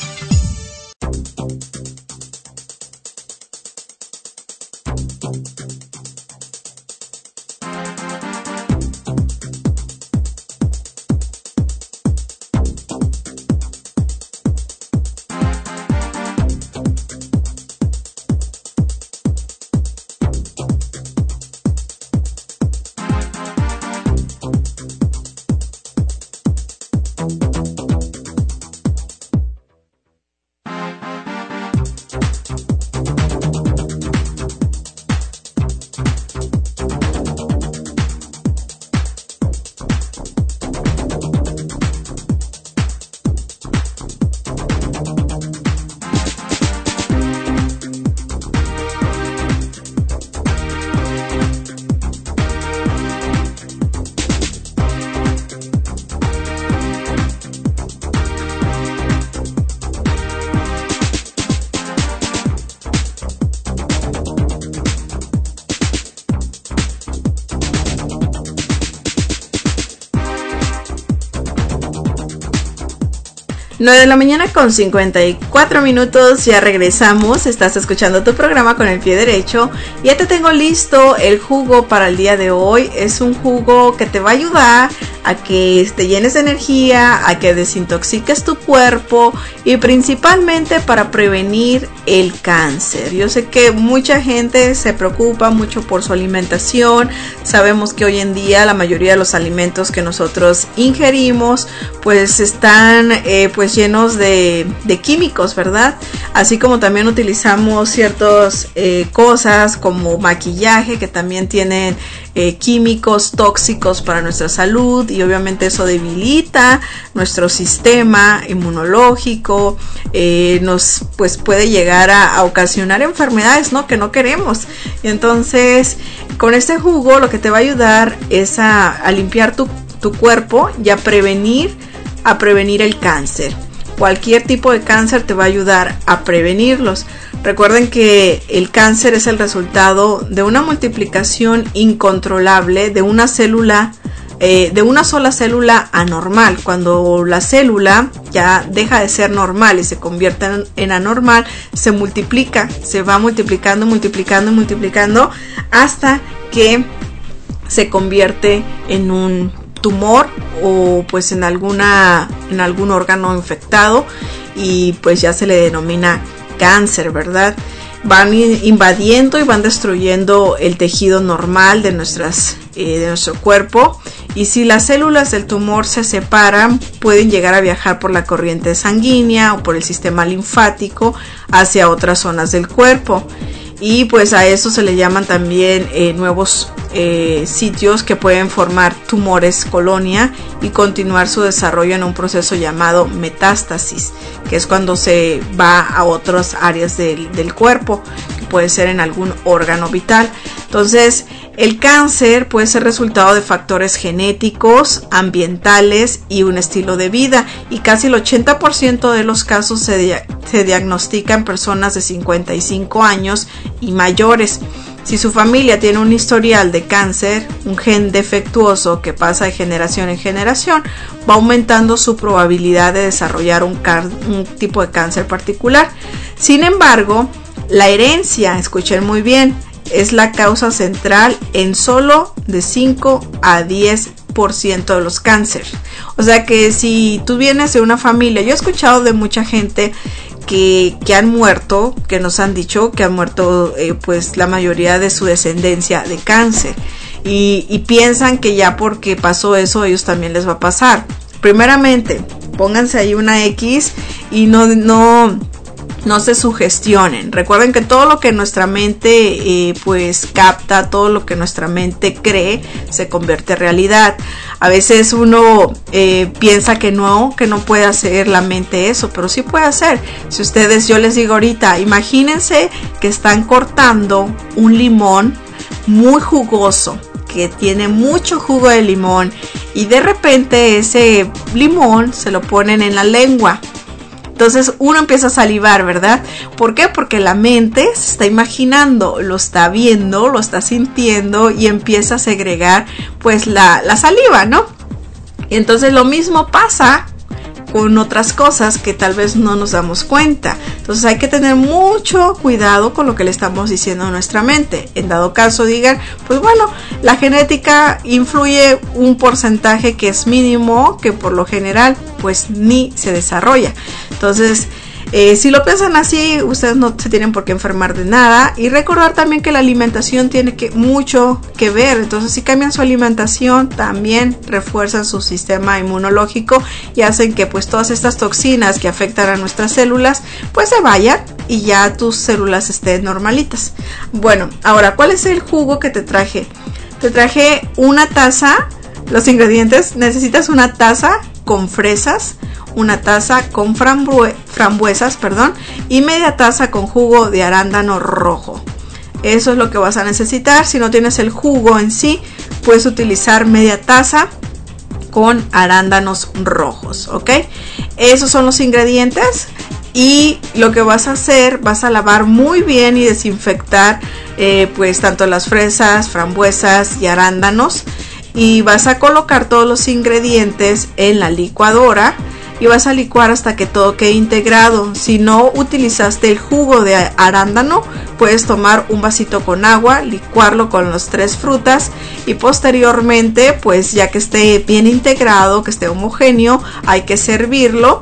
nueve de la mañana con cincuenta y cuatro minutos, ya regresamos. Estás escuchando tu programa con el pie derecho. Ya te tengo listo el jugo para el día de hoy. Es un jugo que te va a ayudar a que te llenes de energía, a que desintoxiques tu cuerpo y principalmente para prevenir el cáncer. Yo sé que mucha gente se preocupa mucho por su alimentación. Sabemos que hoy en día la mayoría de los alimentos que nosotros ingerimos pues están eh, pues llenos de, de químicos, ¿verdad? Así como también utilizamos ciertas eh, cosas como maquillaje que también tienen eh, químicos tóxicos para nuestra salud, y obviamente eso debilita nuestro sistema inmunológico, eh, nos pues puede llegar a, a ocasionar enfermedades, ¿no? que no queremos. Y entonces con este jugo lo que te va a ayudar es a, a limpiar tu, tu cuerpo y a prevenir a prevenir el cáncer. Cualquier tipo de cáncer te va a ayudar a prevenirlos. Recuerden que el cáncer es el resultado de una multiplicación incontrolable de una célula eh, de una sola célula anormal. Cuando la célula ya deja de ser normal y se convierte en, en anormal, se multiplica, se va multiplicando, multiplicando, multiplicando hasta que se convierte en un tumor o pues en alguna en algún órgano infectado y pues ya se le denomina cáncer, ¿verdad? Van invadiendo y van destruyendo el tejido normal de nuestras eh, de nuestro cuerpo, y si las células del tumor se separan, pueden llegar a viajar por la corriente sanguínea o por el sistema linfático hacia otras zonas del cuerpo. Y pues a eso se le llaman también eh, nuevos eh, sitios que pueden formar tumores colonia y continuar su desarrollo en un proceso llamado metástasis, que es cuando se va a otras áreas del, del cuerpo, que puede ser en algún órgano vital. Entonces, el cáncer puede ser resultado de factores genéticos, ambientales y un estilo de vida, y casi el ochenta por ciento de los casos se, dia- se diagnostican en personas de cincuenta y cinco años y mayores. Si su familia tiene un historial de cáncer, un gen defectuoso que pasa de generación en generación, va aumentando su probabilidad de desarrollar un, car- un tipo de cáncer particular. Sin embargo, la herencia, escuchen muy bien, es la causa central en solo de cinco a diez por ciento de los cánceres. O sea que si tú vienes de una familia, yo he escuchado de mucha gente que, que han muerto, que nos han dicho que han muerto eh, pues la mayoría de su descendencia de cáncer, y, y piensan que ya porque pasó eso a ellos también les va a pasar. Primeramente, pónganse ahí una X y no... no No se sugestionen. Recuerden que todo lo que nuestra mente eh, pues capta, todo lo que nuestra mente cree, se convierte en realidad. A veces uno eh, piensa que no, que no puede hacer la mente eso, pero sí puede hacer. Si ustedes, yo les digo ahorita, imagínense que están cortando un limón muy jugoso, que tiene mucho jugo de limón, y de repente ese limón se lo ponen en la lengua. Entonces uno empieza a salivar, ¿verdad? ¿Por qué? Porque la mente se está imaginando, lo está viendo, lo está sintiendo y empieza a segregar pues la, la saliva, ¿no? Y entonces lo mismo pasa con otras cosas que tal vez no nos damos cuenta. Entonces hay que tener mucho cuidado con lo que le estamos diciendo a nuestra mente. En dado caso digan, pues bueno, la genética influye un porcentaje que es mínimo, que por lo general pues ni se desarrolla. Entonces eh, si lo piensan así, ustedes no se tienen por qué enfermar de nada, y recordar también que la alimentación tiene que, mucho que ver. Entonces si cambian su alimentación, también refuerzan su sistema inmunológico y hacen que pues todas estas toxinas que afectan a nuestras células pues se vayan y ya tus células estén normalitas. Bueno, ahora, ¿cuál es el jugo que te traje? Te traje una taza. Los ingredientes: necesitas una taza con fresas, una taza con frambue- frambuesas, perdón, y media taza con jugo de arándano rojo. Eso es lo que vas a necesitar. Si no tienes el jugo en sí, puedes utilizar media taza con arándanos rojos, ¿ok? Esos son los ingredientes. Y lo que vas a hacer, vas a lavar muy bien y desinfectar eh, pues tanto las fresas, frambuesas y arándanos, y vas a colocar todos los ingredientes en la licuadora y vas a licuar hasta que todo quede integrado. Si no utilizaste el jugo de arándano, puedes tomar un vasito con agua, licuarlo con las tres frutas y posteriormente, pues ya que esté bien integrado, que esté homogéneo, hay que servirlo.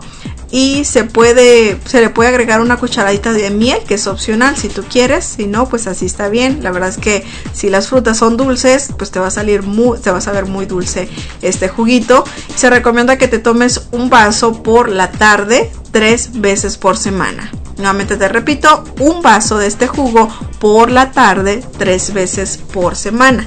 Y se puede, se le puede agregar una cucharadita de miel, que es opcional si tú quieres. Si no, pues así está bien. La verdad es que si las frutas son dulces, pues te va a salir muy, te va a saber muy dulce este juguito. Se recomienda que te tomes un vaso por la tarde, tres veces por semana. Nuevamente te repito, un vaso de este jugo por la tarde, tres veces por semana.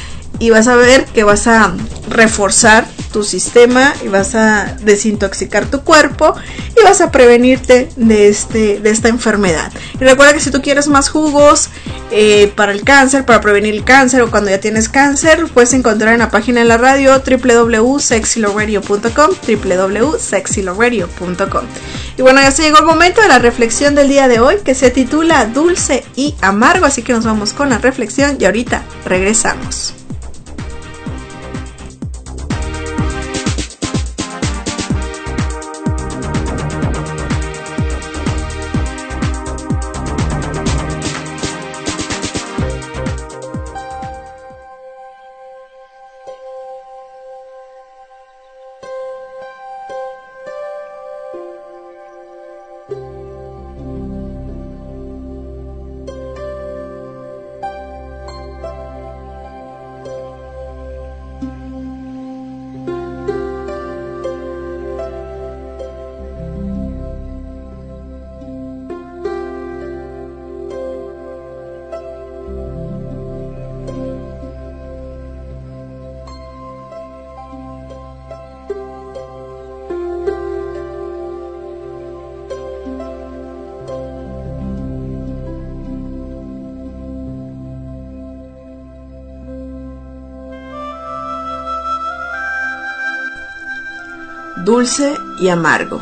Y vas a ver que vas a reforzar tu sistema y vas a desintoxicar tu cuerpo y vas a prevenirte de, este, de esta enfermedad. Y recuerda que si tú quieres más jugos eh, para el cáncer, para prevenir el cáncer o cuando ya tienes cáncer, puedes encontrar en la página de la radio doble u doble u doble u punto sexy love radio punto com, doble u doble u doble u punto sexy love radio punto com. Y bueno, ya se llegó el momento de la reflexión del día de hoy, que se titula Dulce y Amargo, así que nos vamos con la reflexión y ahorita regresamos. dulce y amargo.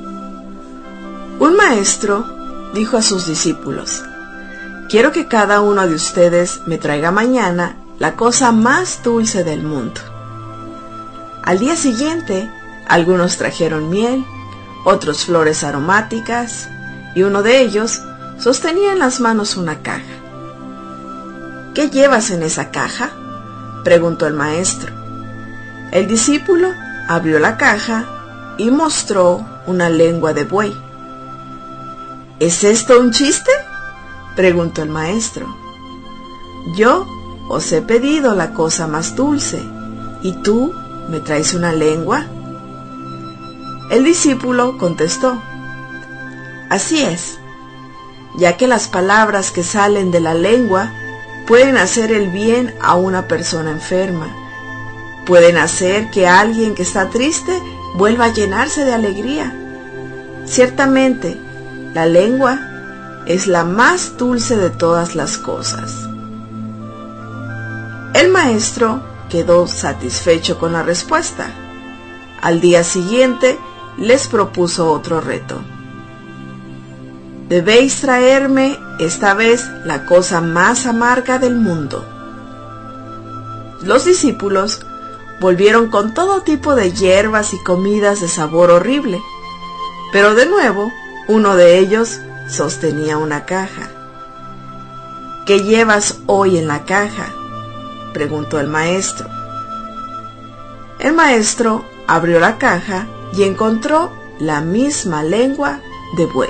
Un maestro dijo a sus discípulos: quiero que cada uno de ustedes me traiga mañana la cosa más dulce del mundo. Al día siguiente, algunos trajeron miel, otros flores aromáticas, y uno de ellos sostenía en las manos una caja. ¿Qué llevas en esa caja?, preguntó el maestro. El discípulo abrió la caja y mostró una lengua de buey. ¿Es esto un chiste?, preguntó el maestro. Yo os he pedido la cosa más dulce, ¿y tú me traes una lengua? El discípulo contestó: así es, ya que las palabras que salen de la lengua pueden hacer el bien a una persona enferma, pueden hacer que alguien que está triste vuelva a llenarse de alegría. Ciertamente, la lengua es la más dulce de todas las cosas. El maestro quedó satisfecho con la respuesta. Al día siguiente les propuso otro reto. Debéis traerme esta vez la cosa más amarga del mundo. Los discípulos volvieron con todo tipo de hierbas y comidas de sabor horrible, pero de nuevo uno de ellos sostenía una caja. ¿Qué llevas hoy en la caja?, preguntó el maestro. El maestro abrió la caja y encontró la misma lengua de buey.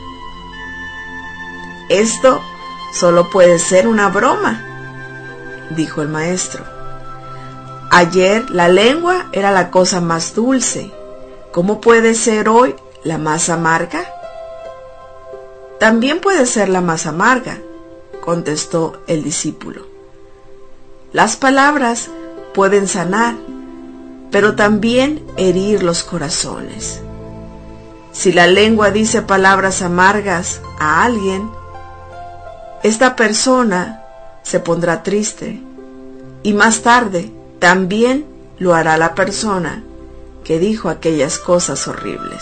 Esto solo puede ser una broma, dijo el maestro. Ayer la lengua era la cosa más dulce. ¿Cómo puede ser hoy la más amarga? También puede ser la más amarga, contestó el discípulo. Las palabras pueden sanar, pero también herir los corazones. Si la lengua dice palabras amargas a alguien, esta persona se pondrá triste, y más tarde también lo hará la persona que dijo aquellas cosas horribles.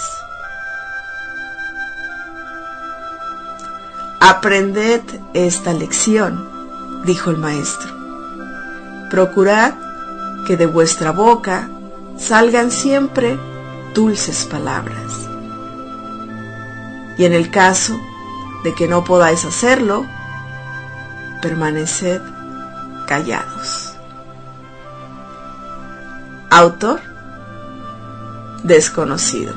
Aprended esta lección, dijo el maestro. Procurad que de vuestra boca salgan siempre dulces palabras. Y en el caso de que no podáis hacerlo, permaneced callados. Autor desconocido.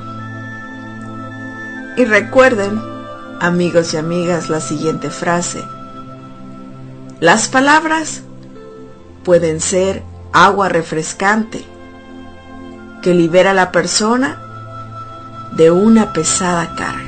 Y recuerden, amigos y amigas, la siguiente frase: las palabras pueden ser agua refrescante que libera a la persona de una pesada carga.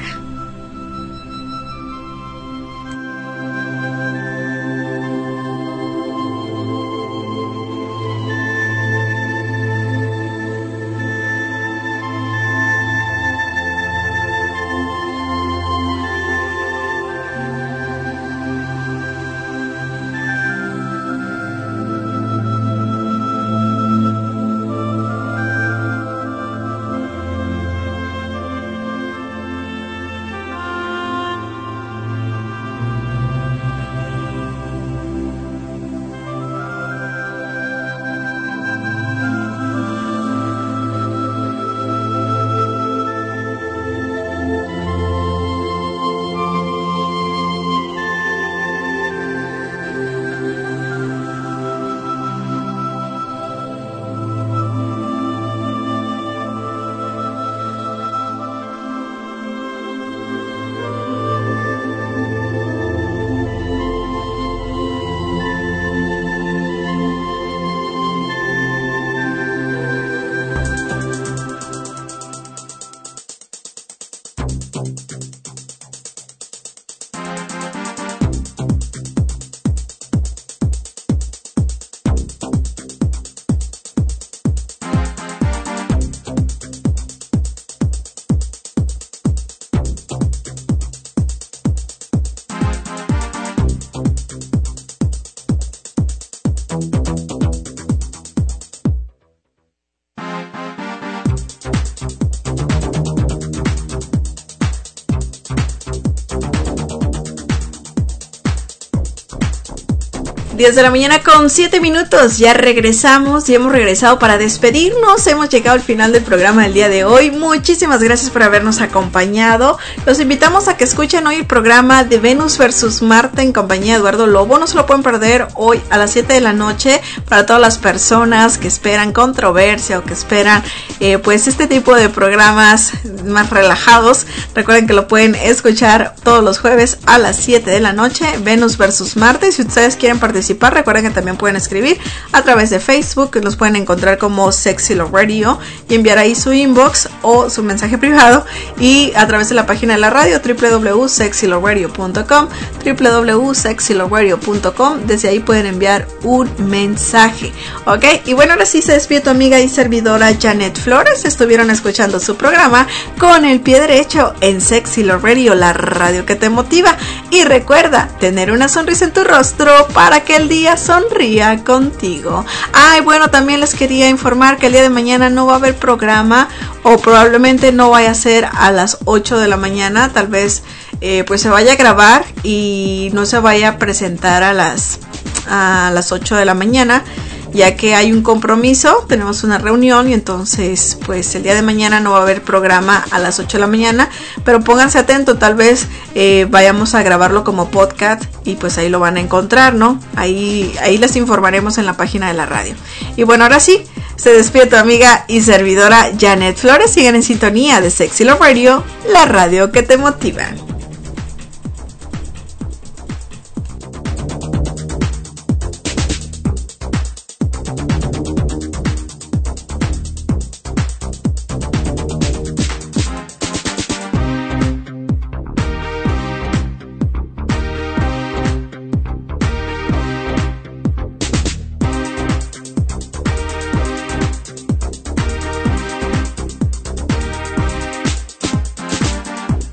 diez de la mañana con siete minutos, ya regresamos y hemos regresado para despedirnos. Hemos llegado al final del programa del día de hoy. Muchísimas gracias por habernos acompañado. Los invitamos a que escuchen hoy el programa de Venus versus Marte en compañía de Eduardo Lobo. No se lo pueden perder hoy a las siete de la noche para todas las personas que esperan controversia o que esperan eh, pues este tipo de programas más relajados. Recuerden que lo pueden escuchar todos los jueves a las siete de la noche, Venus versus Marte. Si ustedes quieren participar, recuerden que también pueden escribir a través de Facebook, que los pueden encontrar como Sexy Love Radio y enviar ahí su inbox o su mensaje privado, y a través de la página de la radio doble u doble u doble u punto sexy love radio punto com, doble u doble u doble u punto sexy love radio punto com. Desde ahí pueden enviar un mensaje, ok. Y bueno, ahora sí se despide tu amiga y servidora Janet Flores. Estuvieron escuchando su programa Con el Pie Derecho en Sexy Love Radio, la radio que te motiva. Y recuerda tener una sonrisa en tu rostro para que el día sonría contigo. Ay, bueno, también les quería informar que el día de mañana no va a haber programa, o probablemente no vaya a ser a las ocho de la mañana. Tal vez eh, pues se vaya a grabar y no se vaya a presentar a las, a las ocho de la mañana, ya que hay un compromiso, tenemos una reunión, y entonces pues el día de mañana no va a haber programa a las ocho de la mañana, pero pónganse atentos, tal vez eh, vayamos a grabarlo como podcast y pues ahí lo van a encontrar, ¿no? Ahí, ahí les informaremos en la página de la radio. Y bueno, ahora sí, se despide tu amiga y servidora Janet Flores. Sigan en sintonía de Sexy Love Radio, la radio que te motiva.